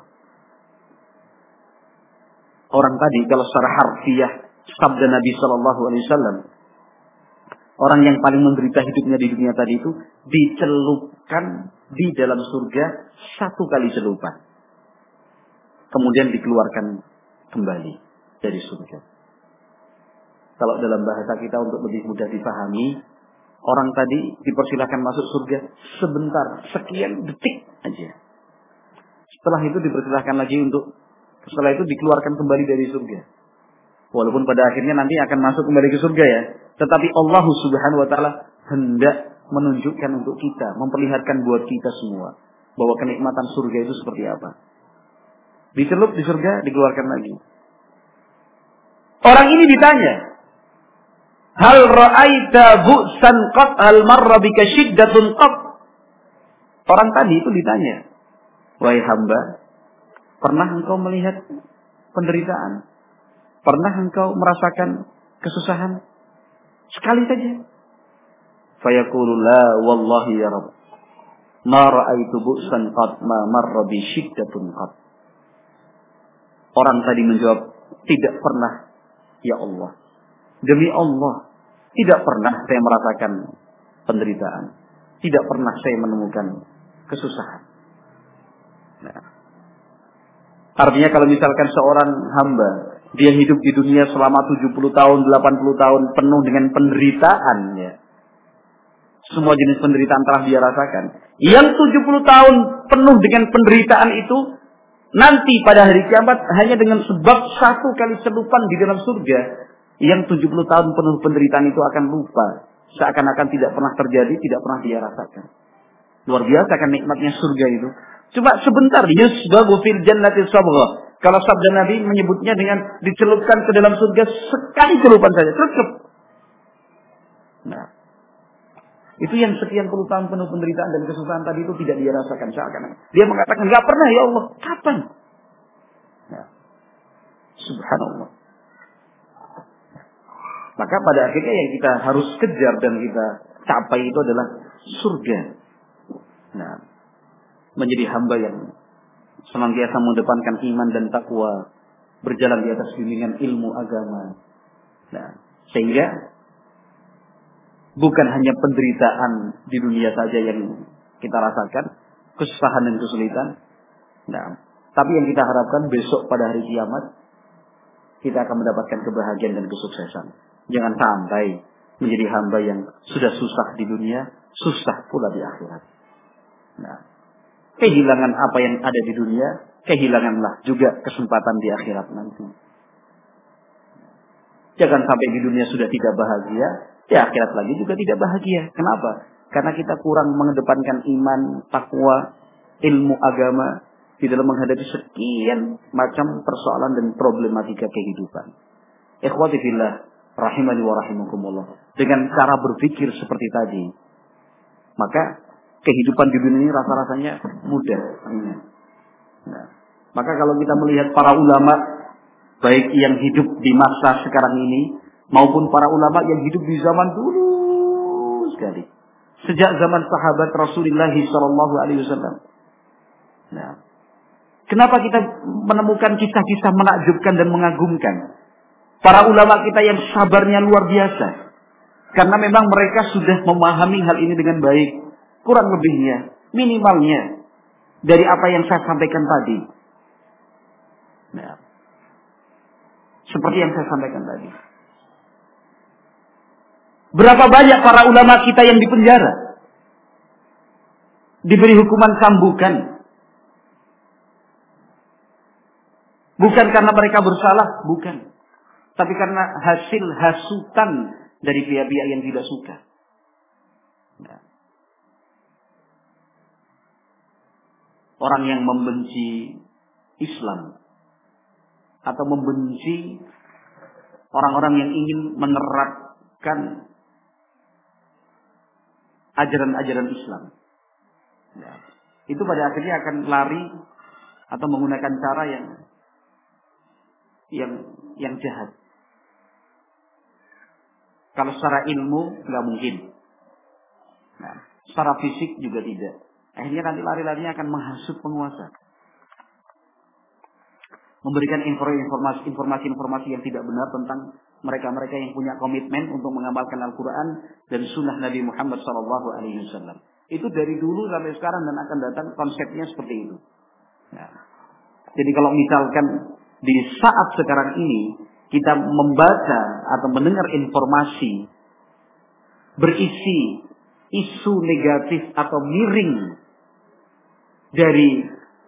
Orang tadi kalau secara harfiah sabda Nabi sallallahu alaihi wasallam, orang yang paling menderita hidupnya di dunia tadi itu dicelupkan di dalam surga satu kali celupan. Kemudian dikeluarkan kembali dari surga. Kalau dalam bahasa kita untuk lebih mudah dipahami, orang tadi dipersilakan masuk surga sebentar, sekian detik aja. Setelah itu dipersilakan lagi untuk, setelah itu dikeluarkan kembali dari surga. Walaupun pada akhirnya nanti akan masuk kembali ke surga ya. Tetapi Allah Subhanahu wa taala hendak menunjukkan untuk kita, memperlihatkan buat kita semua bahwa kenikmatan surga itu seperti apa. Dicelup di surga, dikeluarkan lagi. Orang ini ditanya, hal ra'aita bu'san qat hal marra bika syiddatun qat. Orang tadi itu ditanya, wahai hamba, pernah engkau melihat penderitaan? Pernah engkau merasakan kesusahan? Sekali saja. Fayaqulu la wallahi ya Rabb, ma ra'aitu bu'san qat ma marra bi syiddatun qat. Orang tadi menjawab, tidak pernah ya Allah. Demi Allah, tidak pernah saya merasakan penderitaan. Tidak pernah saya menemukan kesusahan. Nah, artinya kalau misalkan seorang hamba, dia hidup di dunia selama tujuh puluh tahun, delapan puluh tahun penuh dengan penderitaan ya. Semua jenis penderitaan telah dia rasakan. Yang tujuh puluh tahun penuh dengan penderitaan itu, nanti pada hari kiamat hanya dengan sebab satu kali celupan di dalam surga, yang tujuh puluh tahun penuh penderitaan itu akan lupa. Seakan-akan tidak pernah terjadi, tidak pernah dia rasakan. Luar biasa kan nikmatnya surga itu. Cuma sebentar, yusbagu fil jannati sabgha. Kalau sabda Nabi menyebutnya dengan dicelupkan ke dalam surga sekali celupan saja, cukup. Nah, itu yang sekian puluh tahun penuh penderitaan dan kesusahan tadi itu tidak dia rasakan seakan-akan. Dia mengatakan, enggak pernah ya Allah. Kapan? Nah, subhanallah. Maka pada akhirnya yang kita harus kejar dan kita capai itu adalah surga. Nah, menjadi hamba yang senantiasa mengedepankan iman dan takwa, berjalan di atas bimbingan ilmu agama. Nah, sehingga bukan hanya penderitaan di dunia saja yang kita rasakan, kesusahan dan kesulitan. Nah, tapi yang kita harapkan besok pada hari kiamat kita akan mendapatkan kebahagiaan dan kesuksesan. Jangan sampai menjadi hamba yang sudah susah di dunia, susah pula di akhirat. Nah, kehilangan apa yang ada di dunia, kehilanganlah juga kesempatan di akhirat nanti. Jangan sampai di dunia sudah tidak bahagia, di akhirat lagi juga tidak bahagia. Kenapa? Karena kita kurang mengedepankan iman, takwa, ilmu agama di dalam menghadapi sekian macam persoalan dan problematika kehidupan. Ikhwati fillah, rahimani wa rahimakumullah. Dengan cara berpikir seperti tadi, maka kehidupan di dunia ini rasa-rasanya mudah. Nah, maka kalau kita melihat para ulama, baik yang hidup di masa sekarang ini, maupun para ulama yang hidup di zaman dulu sekali, sejak zaman sahabat Rasulullah Shallallahu Alaihi Wasallam. Nah, kenapa kita menemukan kisah-kisah menakjubkan dan mengagumkan? Para ulama kita yang sabarnya luar biasa, karena memang mereka sudah memahami hal ini dengan baik. Kurang lebihnya, minimalnya dari apa yang saya sampaikan tadi. Nah, seperti yang saya sampaikan tadi. Berapa banyak para ulama kita yang dipenjara, diberi hukuman cambukan, bukan karena mereka bersalah, bukan, tapi karena hasil hasutan dari pihak-pihak yang tidak suka. Nah, orang yang membenci Islam atau membenci orang-orang yang ingin menerapkan ajaran-ajaran Islam, ya, itu pada akhirnya akan lari atau menggunakan cara yang yang yang jahat. Kalau secara ilmu nggak mungkin, nah, secara fisik juga tidak. Akhirnya nanti lari-larinya akan menghasut penguasa, memberikan informasi-informasi yang tidak benar tentang mereka-mereka yang punya komitmen untuk mengamalkan Al-Quran dan Sunnah Nabi Muhammad Shallallahu Alaihi Wasallam. Itu dari dulu sampai sekarang dan akan datang konsepnya seperti itu. Nah, jadi kalau misalkan di saat sekarang ini kita membaca atau mendengar informasi berisi isu negatif atau miring dari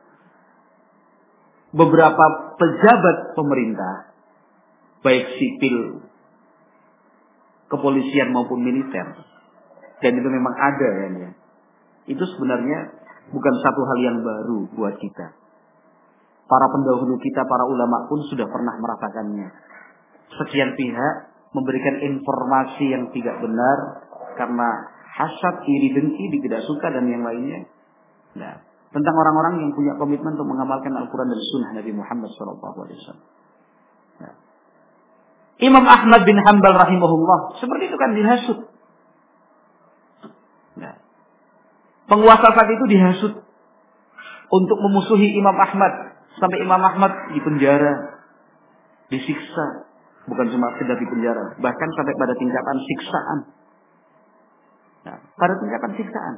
beberapa pejabat pemerintah, baik sipil, kepolisian maupun militer, dan itu memang ada ya, itu sebenarnya bukan satu hal yang baru buat kita. Para pendahulu kita, para ulama pun sudah pernah merasakannya. Sekian pihak memberikan informasi yang tidak benar karena hasad, iri, dengki, tidak suka dan yang lainnya. Nah, tentang orang-orang yang punya komitmen untuk mengamalkan Al-Quran dan Sunnah Nabi Muhammad shallallahu alaihi wasallam. Nah, Imam Ahmad bin Hanbal rahimahullah seperti itu kan dihasut. Nah, penguasa saat itu dihasut untuk memusuhi Imam Ahmad sampai Imam Ahmad dipenjara, disiksa, bukan cuma sekedar dipenjara, bahkan sampai pada tingkatan siksaan. Nah, pada tingkatan siksaan.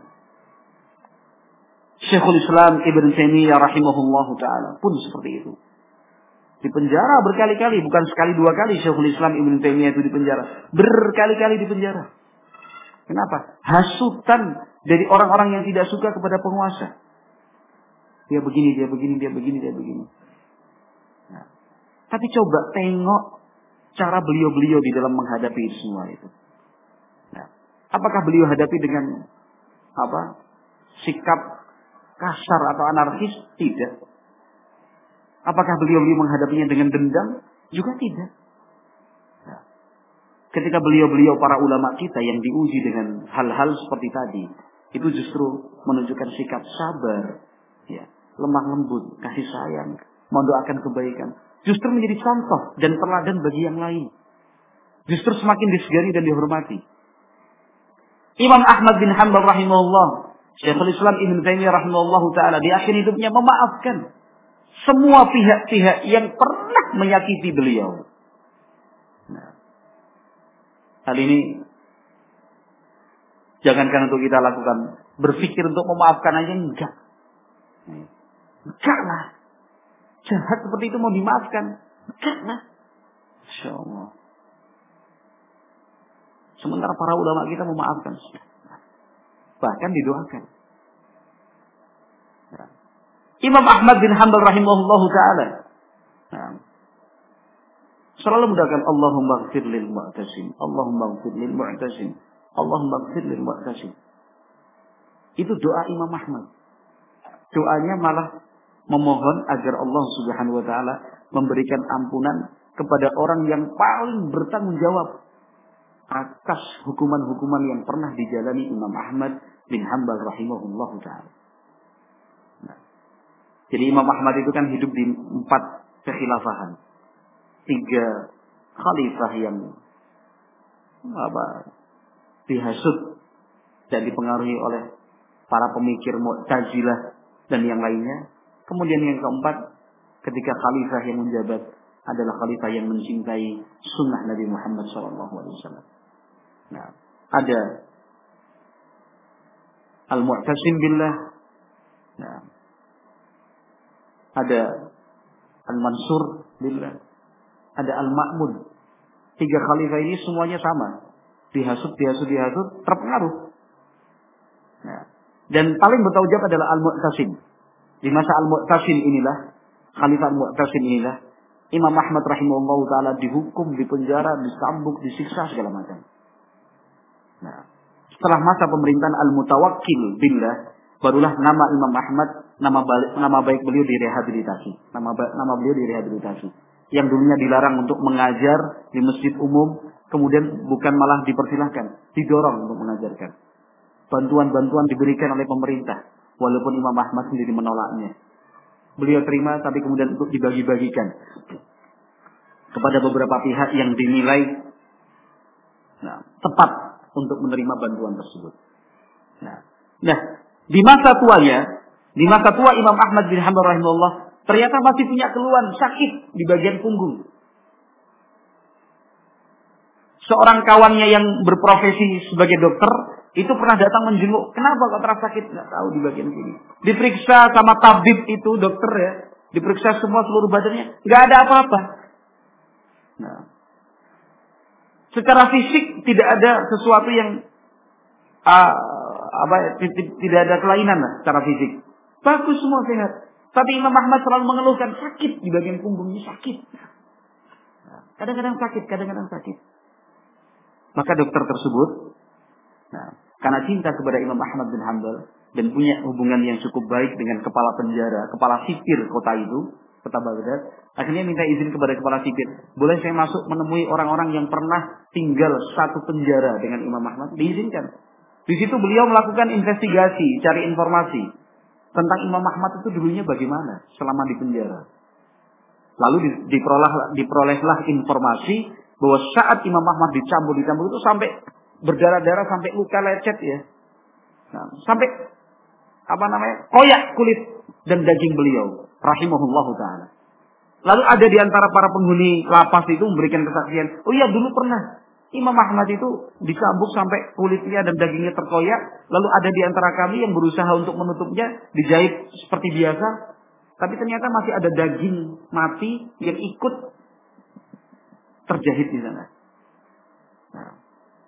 Syekhul Islam Ibn Taimiyah rahimahullahu ta'ala pun seperti itu. Dipenjara berkali-kali, bukan sekali dua kali Syekhul Islam Ibn Taimiyah itu dipenjara. Berkali-kali dipenjara. Kenapa? Hasutan dari orang-orang yang tidak suka kepada penguasa. Dia begini, dia begini, dia begini, dia begini. Nah, tapi coba tengok cara beliau-beliau di dalam menghadapi semua itu. Nah, apakah beliau hadapi dengan apa? Sikap kasar atau anarkis? Tidak. Apakah beliau-beliau menghadapinya dengan dendam? Juga tidak. Nah, ketika beliau-beliau para ulama kita yang diuji dengan hal-hal seperti tadi, itu justru menunjukkan sikap sabar, ya, lemah lembut, kasih sayang, mendoakan kebaikan. Justru menjadi contoh dan teladan bagi yang lain. Justru semakin disegani dan dihormati. Imam Ahmad bin Hanbal rahimahullah, Syekhul Islam Ibn Taimiyah rahimahullah ta'ala, di akhir hidupnya memaafkan semua pihak-pihak yang pernah menyakiti beliau. Nah, hal ini jangankan untuk kita lakukan, berpikir untuk memaafkan aja enggak. Enggak lah. Jahat seperti itu mau dimaafkan? Enggak lah. Masya Allah. Sementara para ulama kita memaafkan. Bahkan didoakan. Nah, Imam Ahmad bin Hanbal rahimahullahu ta'ala, nah, selalu mendoakan Allahumma ighfir lil mu'tasim, Allahumma ighfir lil mu'tasim, Allahumma ighfir lil mu'tasim. Itu doa Imam Ahmad. Doanya malah memohon agar Allah Subhanahu wa taala memberikan ampunan kepada orang yang paling bertanggung jawab atas hukuman-hukuman yang pernah dijalani Imam Ahmad bin Hanbal rahimahullahu taala. Nah, jadi Imam Ahmad itu kan hidup di empat kekhilafahan. Tiga khalifah yang apa, dihasut dan dipengaruhi oleh para pemikir Mu'tazilah dan yang lainnya. Kemudian yang keempat, ketika khalifah yang menjabat adalah khalifah yang mencintai sunnah Nabi Muhammad shallallahu alaihi wasallam. Nah, ada Al-Mu'tasim billah. Nah, ada Al-Mansur billah. Ada Al-Ma'mun. Tiga khalifah ini semuanya sama. Dihasut, dihasut, dihasut, terpengaruh. Nah, dan paling bertanggung jawab adalah Al-Mu'tasim. Di masa Al-Mu'tasim inilah, Khalifah Al-Mu'tasim inilah, Imam Ahmad rahimahullah ta'ala dihukum, dipenjara, disambuk, disiksa, segala macam. Nah, setelah masa pemerintahan Al-Mutawakkil billah, barulah nama Imam Ahmad, nama baik, nama baik beliau direhabilitasi. Nama, nama beliau direhabilitasi. Yang dulunya dilarang untuk mengajar di masjid umum, kemudian bukan malah dipersilahkan, didorong untuk mengajarkan. Bantuan-bantuan diberikan oleh pemerintah, walaupun Imam Ahmad sendiri menolaknya. Beliau terima, tapi kemudian untuk dibagi-bagikan kepada beberapa pihak yang dinilai nah, tepat untuk menerima bantuan tersebut. Nah, nah, di masa tuanya, di masa tua Imam Ahmad bin Hanbal rahimahullah ternyata masih punya keluhan sakit di bagian punggung. Seorang kawannya yang berprofesi sebagai dokter itu pernah datang menjenguk. Kenapa kok terasa sakit? Nggak tahu di bagian sini. Diperiksa sama tabib itu dokter ya, diperiksa semua seluruh badannya, nggak ada apa-apa. Nah, secara fisik tidak ada sesuatu yang uh, apa? Tidak ada kelainan lah secara fisik. Bagus semua sehat. Tapi Imam Ahmad selalu mengeluhkan sakit di bagian punggungnya sakit. Kadang-kadang sakit, kadang-kadang sakit. Maka dokter tersebut, nah, karena cinta kepada Imam Ahmad bin Hanbal dan punya hubungan yang cukup baik dengan kepala penjara, kepala sipir kota itu, kota Baghdad, akhirnya minta izin kepada kepala sipir, boleh saya masuk menemui orang-orang yang pernah tinggal satu penjara dengan Imam Ahmad? Diizinkan. Di situ beliau melakukan investigasi, cari informasi tentang Imam Ahmad itu dulunya bagaimana selama di penjara. Lalu diperoleh, diperolehlah informasi bahwa saat Imam Ahmad dicambuk, dicambuk itu sampai berdarah-darah, sampai luka lecet ya. Nah, sampai apa namanya? Koyak kulit dan daging beliau rahimahullahu taala. Lalu ada di antara para penghuni lapas itu memberikan kesaksian, "Oh iya, dulu pernah Imam Ahmad itu dicambuk sampai kulitnya dan dagingnya terkoyak, lalu ada di antara kami yang berusaha untuk menutupnya, dijahit seperti biasa, tapi ternyata masih ada daging mati yang ikut terjahit di sana." Nah,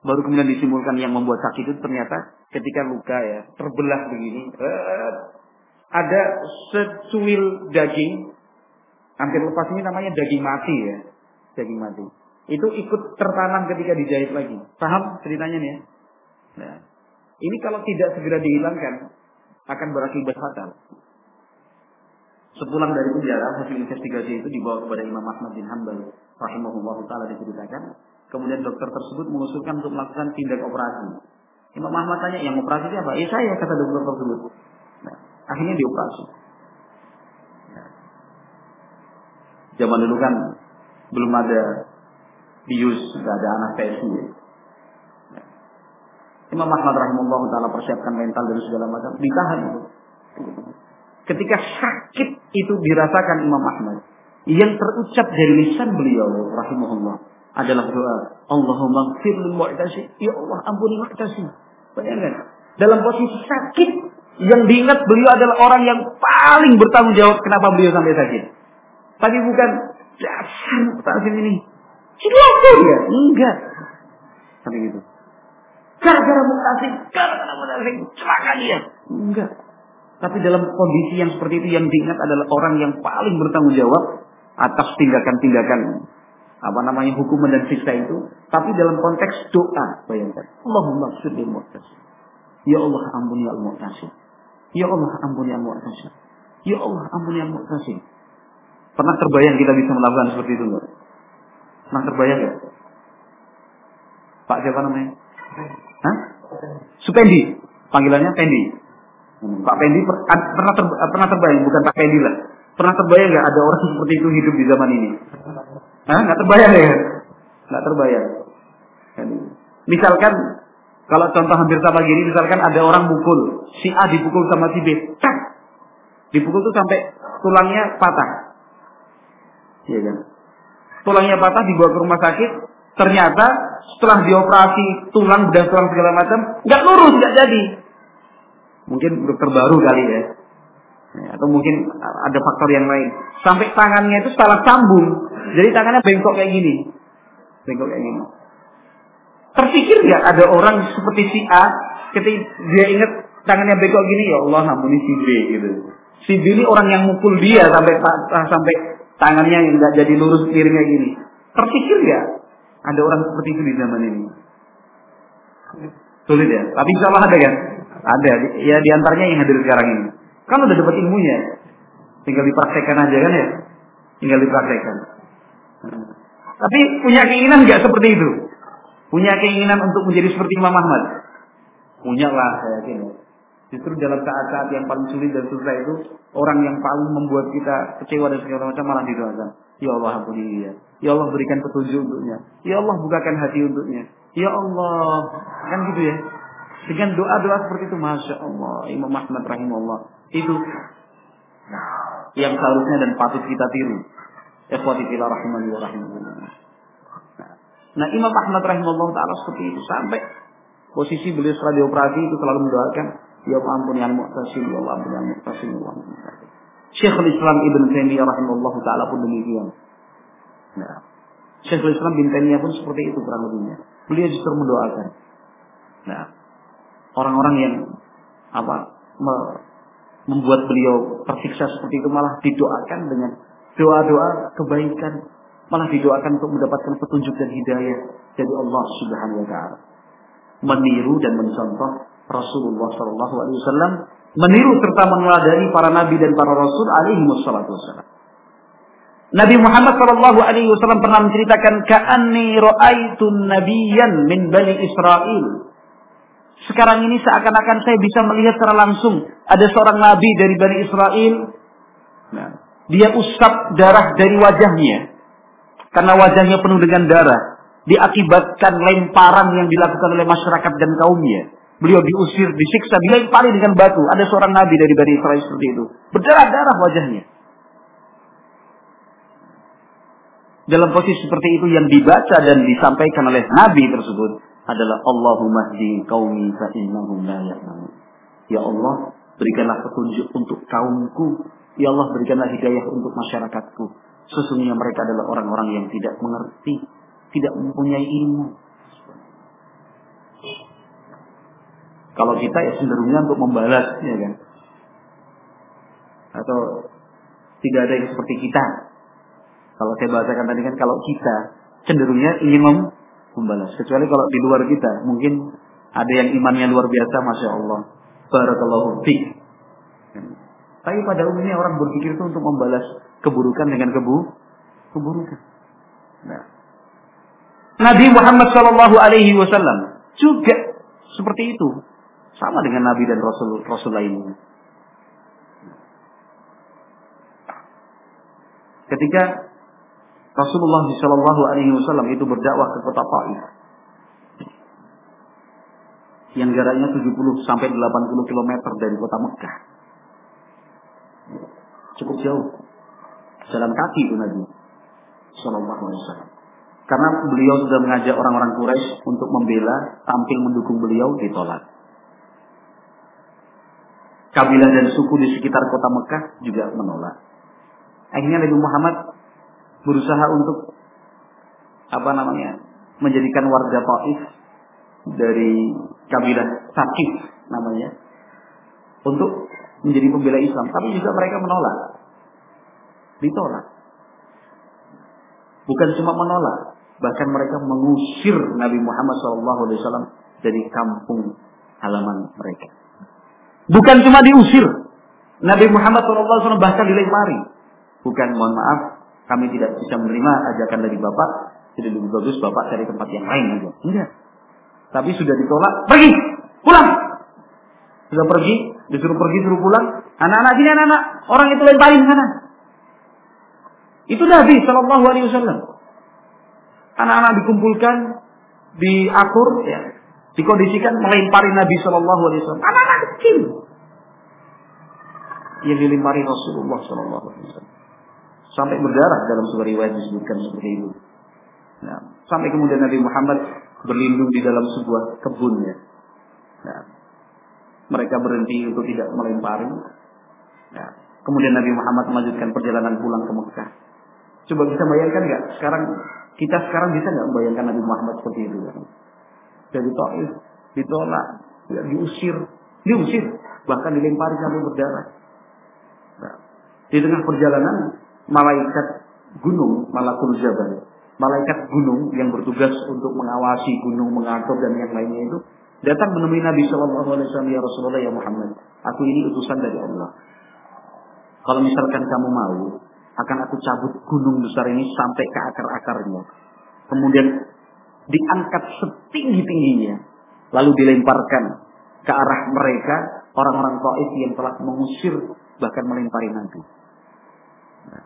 Baru kemudian disimpulkan yang membuat sakit itu ternyata ketika luka ya, terbelah begini, eh, ada secuil daging, hampir lepas, ini namanya daging mati ya, daging mati. Itu ikut tertanam ketika dijahit lagi. Paham ceritanya nih ya? Nah, ini kalau tidak segera dihilangkan akan berakibat fatal. Sepulang dari penjara, hasil investigasi itu dibawa kepada Imam Ahmad bin Hanbal rahimahullah taala, diceritakan. Kemudian dokter tersebut mengusulkan untuk melakukan tindak operasi. Imam Ahmad tanya, yang operasi apa? Ya saya, kata dokter tersebut. Nah, akhirnya dioperasi. Nah, zaman dulu kan belum ada bius, tidak ada anestesi. Nah, Imam Ahmad rahimahullah taala persiapkan mental dan segala macam, ditahan itu. Ketika sakit itu dirasakan Imam Ahmad, yang terucap dari lisan beliau rahimahullah adalah doa, Allahumma ighfir lil mu'tasim, ya Allah ampuni mu'tasim. Bayangkan, dalam posisi sakit yang diingat beliau adalah orang yang paling bertanggung jawab kenapa beliau sampai sakit. Tapi bukan dasar mu'tasim ini cilaka ya, enggak. Tapi gitu. Gara-gara mu'tasim, gara-gara mu'tasim celaka dia. Enggak. Tapi dalam kondisi yang seperti itu yang diingat adalah orang yang paling bertanggung jawab atas tindakan-tindakan apa namanya hukuman dan siksa itu. Tapi dalam konteks doa, bayangkan, Allahumma ighfir lil mu'tasim. Ya Allah ampuni al mu'tasim. Ya Allah ampuni al mu'tasim. Ya Allah ampuni al mu'tasim. Pernah terbayang kita bisa melakukan seperti itu enggak? Pernah terbayang enggak? Pak siapa namanya? Hah? Supendi. Panggilannya Pendi. Pak Pendi per, pernah ter, pernah terbayang, bukan Pak Pendi lah. Pernah terbayang nggak ada orang seperti itu hidup di zaman ini? Hah? Nggak terbayang ya? Nggak terbayang. Misalkan kalau contoh hampir sama gini, misalkan ada orang mukul, si A dipukul sama si B, tak, dipukul tuh sampai tulangnya patah, iya kan? Tulangnya patah dibawa ke rumah sakit, ternyata setelah dioperasi tulang, bedah tulang segala macam, nggak lurus, nggak jadi. Mungkin dokter baru kali ya. Atau mungkin ada faktor yang lain. Sampai tangannya itu salah sambung. Jadi tangannya bengkok kayak gini. Bengkok kayak gini. Terpikir gak ada orang seperti si A, ketika dia ingat tangannya bengkok gini, ya Allah ampuni si B gitu. Si B ini orang yang mukul dia sampai sampai tangannya yang nggak jadi lurus miringnya gini. Terpikir gak ada orang seperti itu di zaman ini? Sulit ya. Tapi insya Allah ada kan? Ada. Ya diantaranya yang hadir sekarang ini. Kan udah dapat ilmunya. Tinggal dipraktekkan aja kan ya. Tinggal dipraktekkan. Hmm. Tapi punya keinginan nggak seperti itu? Punya keinginan untuk menjadi seperti Imam Ahmad? Punya lah, saya yakin. Justru dalam saat-saat yang paling sulit dan susah itu, orang yang paling membuat kita kecewa dan segala macam malah didoakan. Ya Allah ampuni dia. Ya Allah berikan petunjuk untuknya. Ya Allah bukakan hati untuknya. Ya Allah, kan gitu ya. Dengan doa-doa seperti itu, Masya Allah, Imam Ahmad rahimahullah, itu yang seharusnya dan patut kita tiru. Ikhwati fillah rahimani wa rahimakumullah. Nah, Imam Ahmad rahimahullah ta'ala seperti itu. Sampai posisi beliau setelah dioperasi itu selalu mendoakan, ya Allah ampuni al mu'tasim, ya Allah ampuni al mu'tasim, ya Allah ampuni al mu'tasim. Syekhul Islam Ibn Taimiyah rahimahullah ta'ala pun demikian. Nah, Syekhul Islam bin Taimiyah pun seperti itu kurang lebihnya. Beliau justru mendoakan. Nah, orang-orang yang apa me, membuat beliau tersiksa seperti itu malah didoakan dengan doa-doa kebaikan, malah didoakan untuk mendapatkan petunjuk dan hidayah dari Allah Subhanahu wa taala. Meniru dan mencontoh Rasulullah sallallahu alaihi wasallam, meniru serta meneladani para nabi dan para rasul alaihi wassalatu wassalam. Nabi Muhammad sallallahu alaihi wasallam pernah menceritakan, ka'anni ra'aitun nabiyyan min bani Israil. Sekarang ini seakan-akan saya bisa melihat secara langsung ada seorang nabi dari Bani Israel. Nah, dia usap darah dari wajahnya. Karena wajahnya penuh dengan darah. Diakibatkan lemparan yang dilakukan oleh masyarakat dan kaumnya. Beliau diusir, disiksa, dilempari dengan batu. Ada seorang nabi dari Bani Israel seperti itu. Berdarah-darah wajahnya. Dalam posisi seperti itu yang dibaca dan disampaikan oleh nabi tersebut adalah Allahumma hdi qaumi fa innahum la ya'lamun. Ya Allah, berikanlah petunjuk untuk kaumku. Ya Allah, berikanlah hidayah untuk masyarakatku. Sesungguhnya mereka adalah orang-orang yang tidak mengerti, tidak mempunyai ilmu. Kalau kita ya cenderungnya untuk membalas, ya kan? Atau tidak ada yang seperti kita. Kalau saya bahasakan tadi kan, kalau kita cenderungnya ingin mem- membalas. Kecuali kalau di luar kita, mungkin ada yang imannya luar biasa, masya Allah, barakallahu fiik. Tapi pada umumnya orang berpikir itu untuk membalas keburukan dengan kebu keburukan. Nah, Nabi Muhammad Shallallahu Alaihi Wasallam juga seperti itu, sama dengan Nabi dan Rasul Rasul lainnya. Ketika Rasulullah Shallallahu Alaihi Wasallam itu berdakwah ke kota Taif, yang jaraknya tujuh puluh sampai delapan puluh kilometer dari kota Mekah, cukup jauh, jalan kaki itu Nabi Shallallahu Alaihi Wasallam. Karena beliau sudah mengajak orang-orang Quraisy untuk membela, tampil mendukung beliau, ditolak. Kabilah dan suku di sekitar kota Mekah juga menolak. Akhirnya Nabi Muhammad berusaha untuk apa namanya menjadikan warga Taif dari kabilah Saqif namanya untuk menjadi pembela Islam, tapi juga mereka menolak, ditolak. Bukan cuma menolak, bahkan mereka mengusir Nabi Muhammad shallallahu alaihi wasallam dari kampung halaman mereka. Bukan cuma diusir, Nabi Muhammad shallallahu alaihi wasallam bahkan dilempari. Bukan, mohon maaf, kami tidak bisa menerima ajakan dari Bapak, jadi lebih bagus Bapak cari tempat yang lain aja. Enggak. Tapi sudah ditolak, pergi, pulang. Sudah pergi, disuruh pergi, suruh pulang. Anak-anak sini, anak-anak, orang itu lemparin sana. Itu Nabi Shallallahu Alaihi Wasallam. Anak-anak dikumpulkan, diatur, ya, dikondisikan melempari Nabi Shallallahu Alaihi Wasallam. Anak-anak kecil yang dilempari Rasulullah Shallallahu Alaihi Wasallam. Sampai berdarah, dalam sebuah riwayat disebutkan seperti itu. Nah, sampai kemudian Nabi Muhammad berlindung di dalam sebuah kebun, ya. Nah, mereka berhenti untuk tidak melempari. Nah, kemudian Nabi Muhammad melanjutkan perjalanan pulang ke Mekah. Coba kita bayangkan nggak? Sekarang kita sekarang bisa nggak membayangkan Nabi Muhammad seperti itu? Ya? Dari Taif ditolak, ya, diusir, diusir, bahkan dilempari sampai berdarah. Nah, di tengah perjalanan, malaikat gunung, malakul jabal, malaikat gunung yang bertugas untuk mengawasi gunung, mengatur dan yang lainnya itu, datang menemui Nabi Shallallahu Alaihi Wasallam, ya Rasulullah, ya Muhammad, aku ini utusan dari Allah. Kalau misalkan kamu mau, akan aku cabut gunung besar ini sampai ke akar-akarnya, kemudian diangkat setinggi-tingginya, lalu dilemparkan ke arah mereka, orang-orang Taif yang telah mengusir bahkan melempari Nabi. Nah,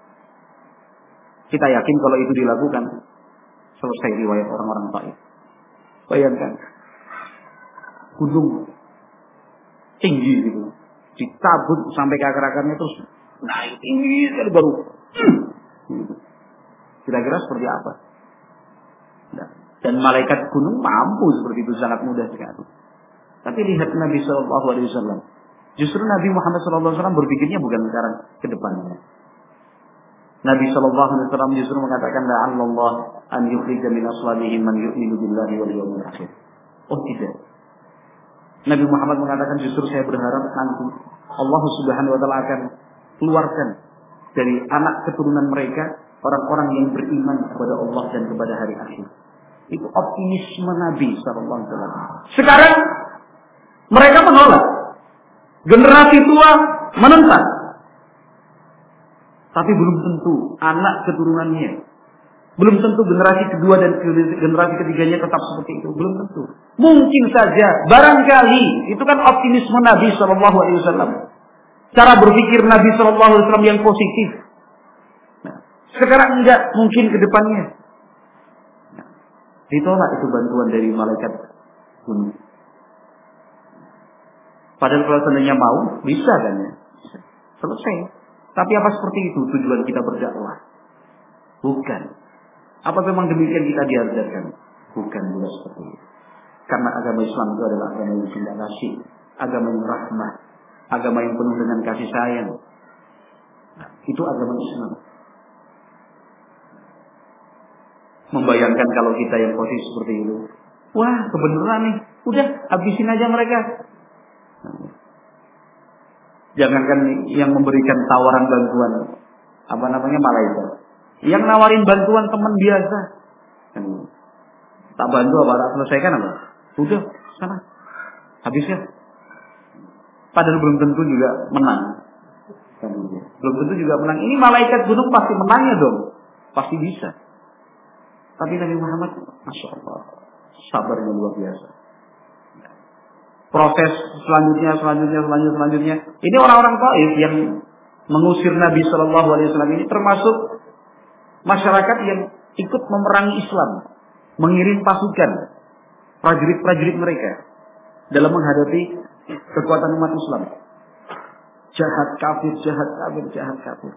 kita yakin kalau itu dilakukan, selesai riwayat orang-orang Taif. Bayangkan, gunung tinggi gitu, dicabut sampai ke akar-akarnya, terus naik tinggi sekali baru. Hmm. Gitu. Kira-kira seperti apa? Nah, dan malaikat gunung mampu seperti itu, sangat mudah sekali. Tapi lihat Nabi Shallallahu Alaihi Wasallam. Justru Nabi Muhammad Shallallahu Alaihi Wasallam berpikirnya bukan sekarang ke depannya. Nabi Shallallahu Alaihi Wasallam justru mengatakan, la'allallah an yukhrija min aslabihim man yu'minu billahi wal yawmil akhir. Oh tidak. Nabi Muhammad mengatakan, justru saya berharap nanti Allah Subhanahu wa taala akan keluarkan dari anak keturunan mereka orang-orang yang beriman kepada Allah dan kepada hari akhir. Itu optimisme Nabi Shallallahu Alaihi Wasallam. Sekarang mereka menolak. Generasi tua menentang. Tapi belum tentu anak keturunannya, belum tentu generasi kedua dan generasi ketiganya tetap seperti itu, belum tentu. Mungkin saja, barangkali, itu kan optimisme Nabi Shallallahu Alaihi Wasallam, cara berpikir Nabi Shallallahu Alaihi Wasallam yang positif. Nah, sekarang enggak, mungkin ke depannya. Nah, ditolak itu bantuan dari malaikat gunung. Padahal kalau seandainya mau, bisa kan ya, selesai. Tapi apa seperti itu tujuan kita berdakwah? Bukan. Apa memang demikian kita diajarkan? Bukan juga seperti itu. Karena agama Islam itu adalah agama yang cinta kasih, agama yang rahmah, agama yang penuh dengan kasih sayang. Nah, itu agama Islam. Membayangkan kalau kita yang posisi seperti itu, wah kebenaran nih, Udah, habisin aja mereka. Jangankan yang memberikan tawaran bantuan, apa namanya, malaikat. Yang nawarin bantuan teman biasa. Tak bantu apa, tak selesaikan apa? Udah, sana. Habisnya. Padahal belum tentu juga menang. Belum tentu juga menang. Ini malaikat gunung pasti menangnya dong. Pasti bisa. Tapi Nabi Muhammad, Masya Allah, sabarnya luar biasa. Proses selanjutnya, selanjutnya, selanjutnya, selanjutnya. Ini orang-orang Taif yang mengusir Nabi Shallallahu Alaihi Wasallam ini termasuk masyarakat yang ikut memerangi Islam, mengirim pasukan, prajurit-prajurit mereka dalam menghadapi kekuatan umat Islam. Jahat kafir, jahat kafir, jahat kafir.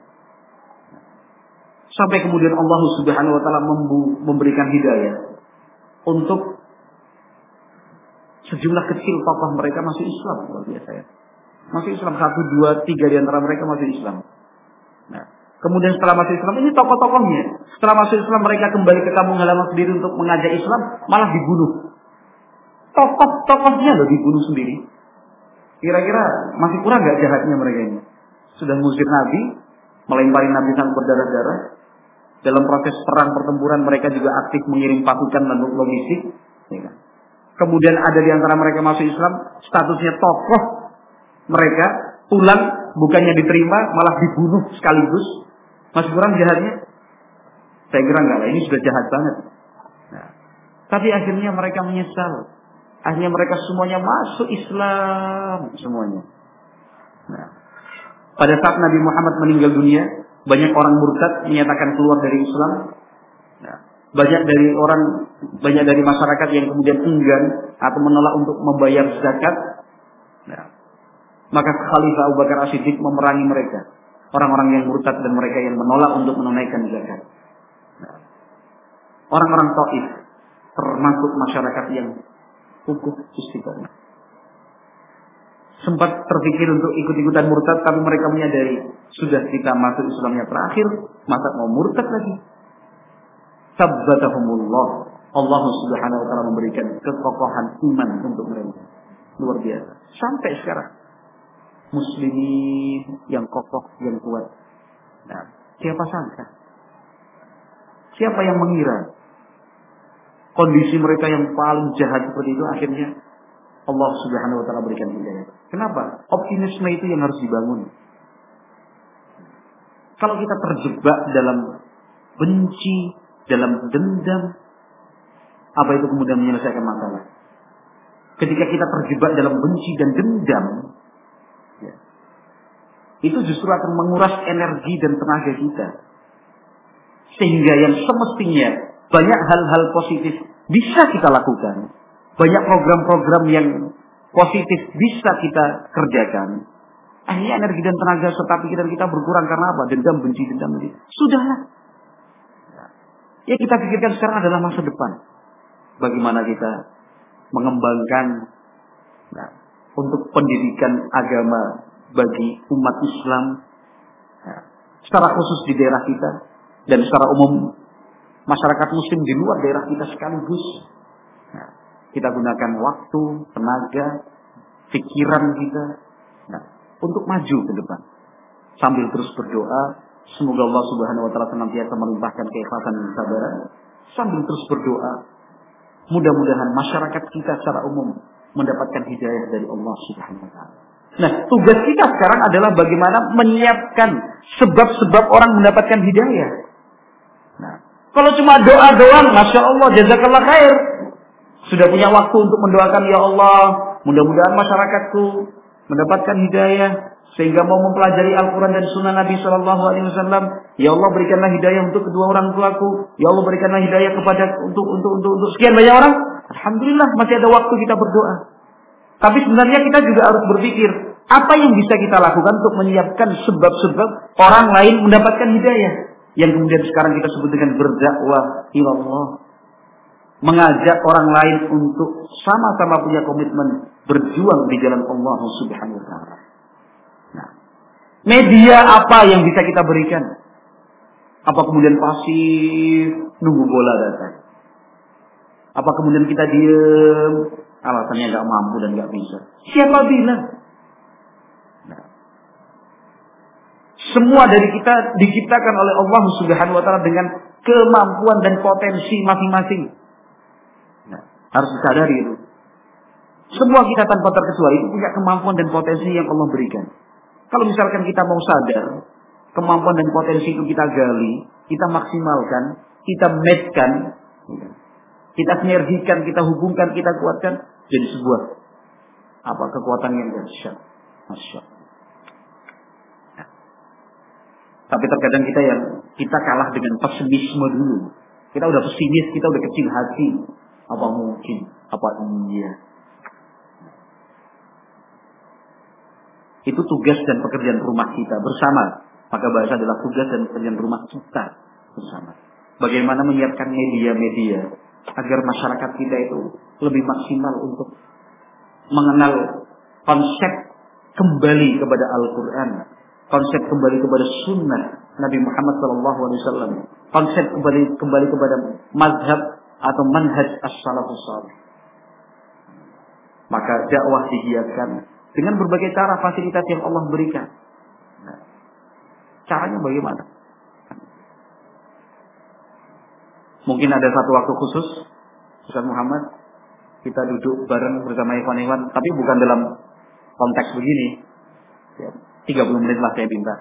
Sampai kemudian Allah Subhanahu Wa Taala memberikan hidayah untuk sejumlah kecil tokoh mereka masuk Islam, luar biasa ya. Masuk Islam, satu, dua, tiga di antara mereka masuk Islam. Nah, kemudian setelah masuk Islam, ini tokoh-tokohnya. Setelah masuk Islam, mereka kembali ke kampung halaman sendiri untuk mengajak Islam, malah dibunuh. Tokoh-tokohnya loh dibunuh sendiri. Kira-kira masih kurang gak jahatnya mereka ini? Sudah mengusir Nabi, melempari Nabi sampai berdarah-darah. Dalam proses perang pertempuran mereka juga aktif mengirim pasukan dan logistik. Ya kan? Kemudian ada di antara mereka masuk Islam, statusnya tokoh mereka, pulang bukannya diterima, malah dibunuh sekaligus. Masih kurang jahatnya? Saya kira enggak lah, ini sudah jahat banget. Nah, tapi akhirnya mereka menyesal. Akhirnya mereka semuanya masuk Islam semuanya. Nah, pada saat Nabi Muhammad meninggal dunia, banyak orang murtad menyatakan keluar dari Islam. Nah, banyak dari orang, banyak dari masyarakat yang kemudian enggan atau menolak untuk membayar zakat. Nah, maka Khalifah Abu Bakar As-Siddiq memerangi mereka, orang-orang yang murtad dan mereka yang menolak untuk menunaikan zakat. Nah, orang-orang Taif termasuk masyarakat yang kukuh istiqomah. Sempat terpikir untuk ikut-ikutan murtad, tapi mereka menyadari sudah kita masuk Islamnya terakhir, masa mau murtad lagi? Sabbatahumullah. Allah Subhanahu Wa Taala memberikan kekokohan iman untuk mereka. Luar biasa. Sampai sekarang muslimin yang kokoh, yang kuat. Nah, siapa sangka? Siapa yang mengira kondisi mereka yang paling jahat seperti itu akhirnya Allah Subhanahu Wa Taala berikan hidayah. Kenapa? Optimisme itu yang harus dibangun. Kalau kita terjebak dalam benci, dalam dendam, apa itu kemudian menyelesaikan masalah? Ketika kita terjebak dalam benci dan dendam, ya, itu justru akan menguras energi dan tenaga kita. Sehingga yang semestinya banyak hal-hal positif bisa kita lakukan. Banyak program-program yang positif bisa kita kerjakan. Akhirnya energi dan tenaga serta pikiran kita berkurang karena apa? Dendam, benci, dendam, benci. Sudahlah. Ya kita pikirkan sekarang adalah masa depan. Bagaimana kita mengembangkan nah, untuk pendidikan agama bagi umat Islam. Nah, secara khusus di daerah kita. Dan secara umum masyarakat muslim di luar daerah kita sekaligus. Nah, kita gunakan waktu, tenaga, pikiran kita nah, untuk maju ke depan. Sambil terus berdoa, semoga Allah Subhanahu Wa Taala senantiasa melimpahkan keikhlasan dan kesabaran. Sambil terus berdoa, mudah-mudahan masyarakat kita secara umum mendapatkan hidayah dari Allah Subhanahu Wa Taala. Nah, tugas kita sekarang adalah bagaimana menyiapkan sebab-sebab orang mendapatkan hidayah. Nah, kalau cuma doa doang, masya Allah, jazakallah khair. Sudah punya waktu untuk mendoakan, ya Allah, mudah-mudahan masyarakatku mendapatkan hidayah sehingga mau mempelajari Al-Quran dan Sunnah Nabi Shallallahu Alaihi Wasallam. Ya Allah, berikanlah hidayah untuk kedua orang tuaku. Ya Allah, berikanlah hidayah kepada untuk untuk untuk untuk sekian banyak orang. Alhamdulillah masih ada waktu kita berdoa. Tapi sebenarnya kita juga harus berpikir apa yang bisa kita lakukan untuk menyiapkan sebab-sebab orang lain mendapatkan hidayah. Yang kemudian sekarang kita sebut dengan berdakwah ilallah. Mengajak orang lain untuk sama-sama punya komitmen berjuang di jalan Allah Subhanahu Wa Taala. Nah, media apa yang bisa kita berikan? Apa kemudian pasif nunggu bola datang? Apa kemudian kita diam alasannya nggak mampu dan nggak bisa. Siapa bilang? Nah, semua dari kita diciptakan oleh Allah Subhanahu wa taala dengan kemampuan dan potensi masing-masing. Nah, harus disadari itu. Semua kita tanpa terkecuali itu punya kemampuan dan potensi yang Allah berikan. Kalau misalkan kita mau sadar, kemampuan dan potensi itu kita gali, kita maksimalkan, kita matchkan, kita sinergikan, kita hubungkan, kita kuatkan, jadi sebuah apa kekuatan yang dahsyat. Masya Allah. Nah, tapi terkadang kita yang kita kalah dengan pesimisme dulu. Kita udah pesimis, kita udah kecil hati. Apa mungkin? Apa iya? Itu tugas dan pekerjaan rumah kita bersama. Maka bahasa adalah tugas dan pekerjaan rumah kita bersama. Bagaimana menyiapkan media-media agar masyarakat kita itu lebih maksimal untuk mengenal konsep kembali kepada Al-Quran, konsep kembali kepada Sunnah Nabi Muhammad shallallahu alaihi wasallam, konsep kembali kembali kepada mazhab atau manhaj as-salafus salih. Maka dakwah digiatkan dengan berbagai cara fasilitas yang Allah berikan. Nah, caranya bagaimana? Mungkin ada satu waktu khusus, Ustaz Muhammad, kita duduk bareng bersama ikhwan-ikhwan, tapi bukan dalam konteks begini. Ya, tiga puluh menit lah saya minta.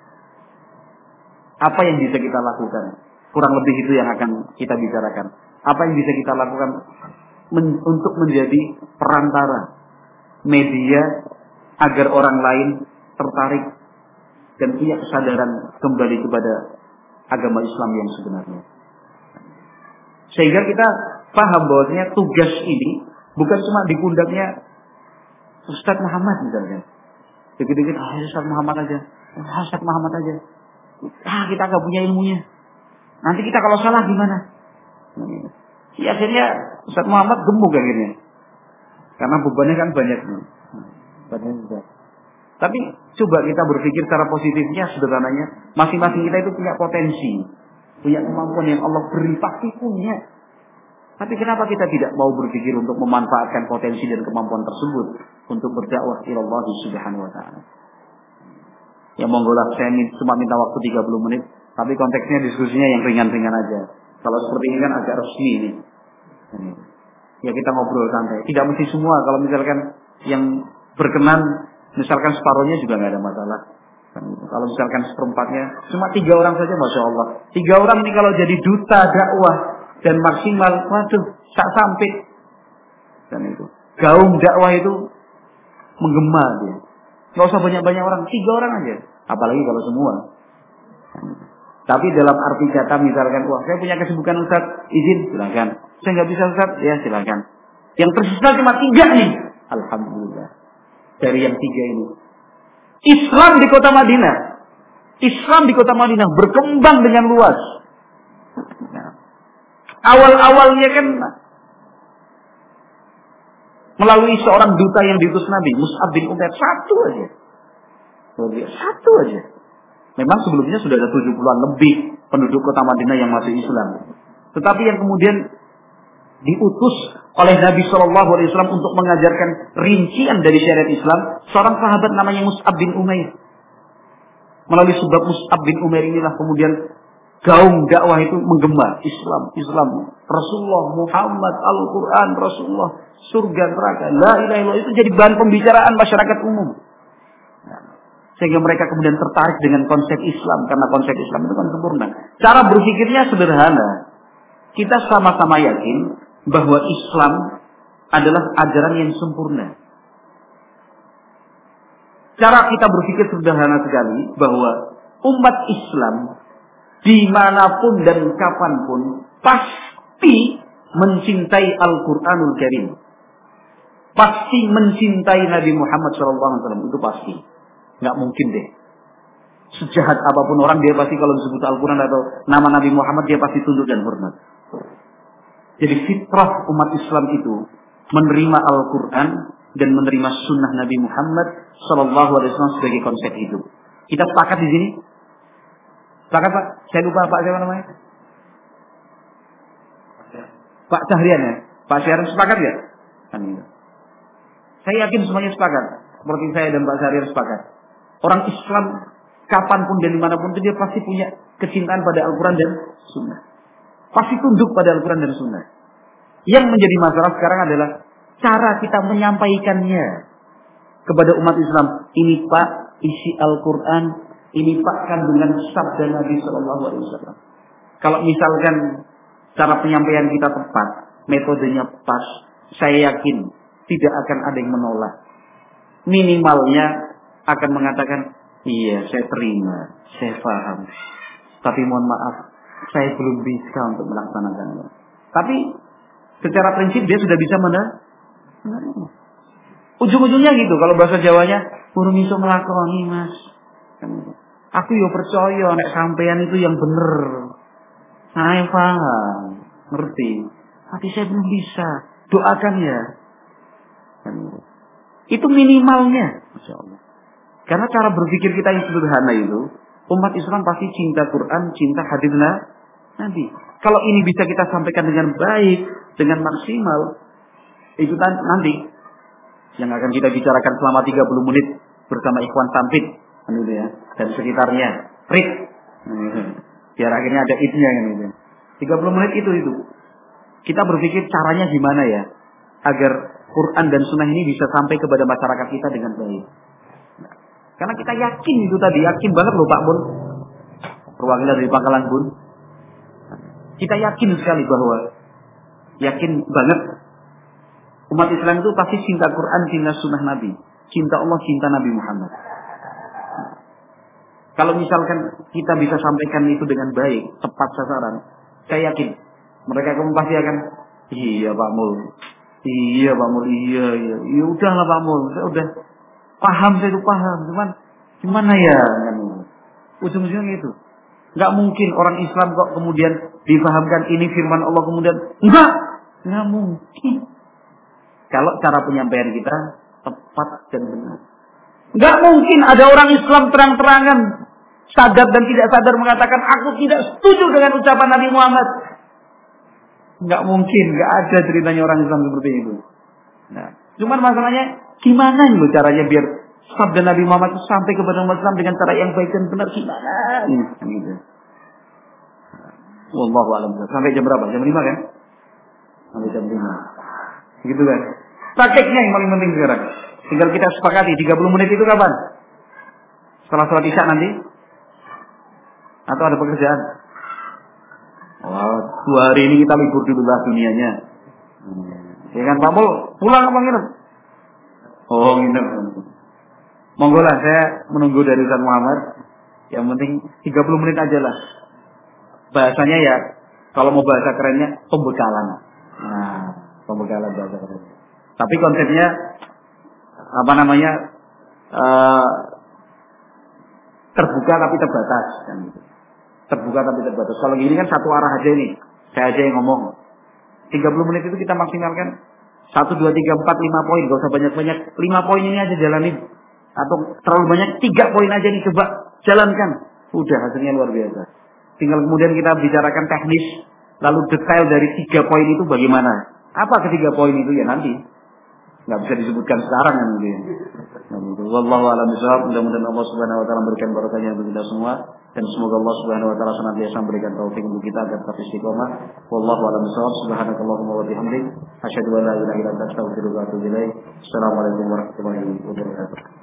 Apa yang bisa kita lakukan? Kurang lebih itu yang akan kita bicarakan. Apa yang bisa kita lakukan men- untuk menjadi perantara media agar orang lain tertarik dan punya kesadaran kembali kepada agama Islam yang sebenarnya. Sehingga kita paham bahwasanya tugas ini bukan cuma di pundaknya Ustaz Muhammad misalnya. Dikit-dikit ah Ustaz Muhammad aja, ah, Ustaz Muhammad aja. Ah kita nggak punya ilmunya. Nanti kita kalau salah gimana? Ya akhirnya Ustaz Muhammad gemuk akhirnya. Karena bebannya kan banyak. Banyak. Tapi coba kita berpikir secara positifnya, sederhananya, masing-masing kita itu punya potensi, punya kemampuan yang Allah beri, pasti punya. Tapi kenapa kita tidak mau berpikir untuk memanfaatkan potensi dan kemampuan tersebut untuk berdakwah ila Allah Subhanahu wa taala? Ya monggo lah, saya cuma minta waktu tiga puluh menit, tapi konteksnya diskusinya yang ringan-ringan aja. Kalau seperti ini kan agak resmi ini. Ya kita ngobrol santai. Tidak mesti semua. Kalau misalkan yang berkenan, misalkan separuhnya juga nggak ada masalah. Kalau misalkan seperempatnya, cuma tiga orang saja, masya Allah. Tiga orang ini kalau jadi duta dakwah dan maksimal, waduh, tak sampai. Dan itu gaung dakwah itu menggema dia. Nggak usah banyak-banyak orang, tiga orang aja. Apalagi kalau semua. Tapi dalam arti kata misalkan, wah saya punya kesibukan Ustaz, izin, silakan. Saya nggak bisa Ustaz, ya silakan. Yang tersisa cuma tiga nih, alhamdulillah. Dari yang tiga ini, Islam di kota Madinah, Islam di kota Madinah berkembang dengan luas. Nah, awal-awalnya kan melalui seorang duta yang diutus Nabi, Mus'ab bin Umair, satu aja, satu aja. Memang sebelumnya sudah ada tujuh puluhan lebih penduduk kota Madinah yang masuk Islam. Tetapi yang kemudian diutus oleh Nabi shallallahu alaihi wasallam untuk mengajarkan rincian dari syariat Islam, seorang sahabat namanya Mus'ab bin Umair. Melalui sebab Mus'ab bin Umair inilah kemudian gaung dakwah itu menggema. Islam, Islam, Rasulullah, Muhammad, Al-Quran, Rasulullah, surga, neraka, la ilaha illallah, itu jadi bahan pembicaraan masyarakat umum. Sehingga mereka kemudian tertarik dengan konsep Islam, karena konsep Islam itu kan sempurna. Cara berpikirnya sederhana. Kita sama-sama yakin bahwa Islam adalah ajaran yang sempurna. Cara kita berpikir sederhana sekali bahwa umat Islam dimanapun dan kapanpun pasti mencintai Al-Quranul Karim, pasti mencintai Nabi Muhammad shallallahu alaihi wasallam, itu pasti. Nggak mungkin deh. Sejahat apapun orang, dia pasti kalau disebut Al-Quran atau nama Nabi Muhammad, dia pasti tunduk dan hormat. Jadi fitrah umat Islam itu menerima Al-Quran dan menerima sunnah Nabi Muhammad Sallallahu Alaihi Wasallam sebagai konsep hidup. Kita sepakat di sini? Sepakat Pak? Saya lupa Pak siapa namanya? Pak Syahrian ya? Pak Syahrian sepakat ya? Kan gitu. Saya yakin semuanya sepakat. Seperti saya dan Pak Syahrir sepakat. Orang Islam kapanpun dan dimanapun itu dia pasti punya kecintaan pada Al-Quran dan Sunnah. Pasti tunduk pada Al-Quran dan Sunnah. Yang menjadi masalah sekarang adalah cara kita menyampaikannya kepada umat Islam. Ini Pak, isi Al-Quran, ini Pak kandungan sabda Nabi Shallallahu Alaihi Wasallam. Kalau misalkan cara penyampaian kita tepat, metodenya pas, saya yakin tidak akan ada yang menolak. Minimalnya akan mengatakan, iya saya terima, saya paham. Tapi mohon maaf, saya belum bisa untuk melaksanakannya. Tapi secara prinsip dia sudah bisa menerima. Ujung-ujungnya gitu, kalau bahasa Jawanya, urung iso nglakoni Mas. Aku yo percaya nek sampean itu yang bener. Saya paham, ngerti. Tapi saya belum bisa. Doakan ya. Itu minimalnya, Masya Allah. Karena cara berpikir kita yang sederhana itu, umat Islam pasti cinta Quran, cinta hadis Nabi. Kalau ini bisa kita sampaikan dengan baik, dengan maksimal, itu nanti yang akan kita bicarakan selama tiga puluh menit bersama Ikhwan Sampit ya, dan sekitarnya. Rik. Biar akhirnya ada idnya kan gitu. tiga puluh menit itu itu. Kita berpikir caranya gimana ya agar Quran dan Sunnah ini bisa sampai kepada masyarakat kita dengan baik. Nah, karena kita yakin itu tadi, yakin banget loh Pak Bun, perwakilan dari Pangkalan Bun. Kita yakin sekali bahwa yakin banget umat Islam itu pasti cinta Quran, cinta Sunnah Nabi, cinta Allah, cinta Nabi Muhammad. Nah, kalau misalkan kita bisa sampaikan itu dengan baik, tepat sasaran, saya yakin mereka pasti akan, iya Pak Mul, iya Pak Mul, iya iya, ya udahlah Pak Mul, saya udah paham, saya itu paham, cuman gimana ya? Kan? Ujung-ujungnya itu, nggak mungkin orang Islam kok kemudian difahamkan ini firman Allah kemudian enggak, nggak mungkin. Kalau cara penyampaian kita tepat dan benar, nggak mungkin ada orang Islam terang-terangan sadar dan tidak sadar mengatakan aku tidak setuju dengan ucapan Nabi Muhammad. Nggak mungkin, nggak ada ceritanya orang Islam seperti itu. Nah, cuman masalahnya gimana nih caranya biar sabda Nabi Muhammad itu sampai kepada umat Islam dengan cara yang baik dan benar, gimana? Gitu. Wallahu a'lam. Sampai jam berapa? Jam lima kan? Sampai jam lima. Gitu kan? Prakteknya yang paling penting sekarang. Tinggal kita sepakati tiga puluh menit itu kapan? Setelah sholat Isya nanti? Atau ada pekerjaan? Wah, dua hari ini kita libur dulu lah dunianya. Ya kan Pak Mul, pulang apa nginep? Oh nginep. Monggo lah, saya menunggu dari Ustaz Muhammad. Yang penting tiga puluh menit aja lah. Bahasanya ya, kalau mau bahasa kerennya, pembekalan. Nah, pembekalan bahasa keren. Tapi konsepnya, apa namanya, uh, terbuka tapi terbatas. Kan gitu. Terbuka tapi terbatas. Kalau gini kan satu arah aja nih. Saya aja yang ngomong. tiga puluh menit itu kita maksimalkan satu, dua, tiga, empat, lima poin. Gak usah banyak-banyak. lima poin ini aja jalanin. Atau terlalu banyak, tiga poin aja nih. Coba jalankan. Udah hasilnya luar biasa. Tinggal kemudian kita bicarakan teknis. Lalu detail dari tiga poin itu bagaimana. Apa ketiga poin itu ya nanti. Gak bisa disebutkan sekarang kan gitu ya. Wallahu a'lam bishawab. Mudah-mudahan Allah Subhanahu wa taala memberikan barokahnya untuk kita semua. Dan semoga Allah Subhanahu wa taala senantiasa memberikan taufik untuk kita agar tetap istiqomah. Wallahu a'lam bishawab. Subhanakallahumma wa bihamdik, asyhadu an la ilaha illa anta, astaghfiruka wa atubu ilaik. Assalamualaikum warahmatullahi wabarakatuh.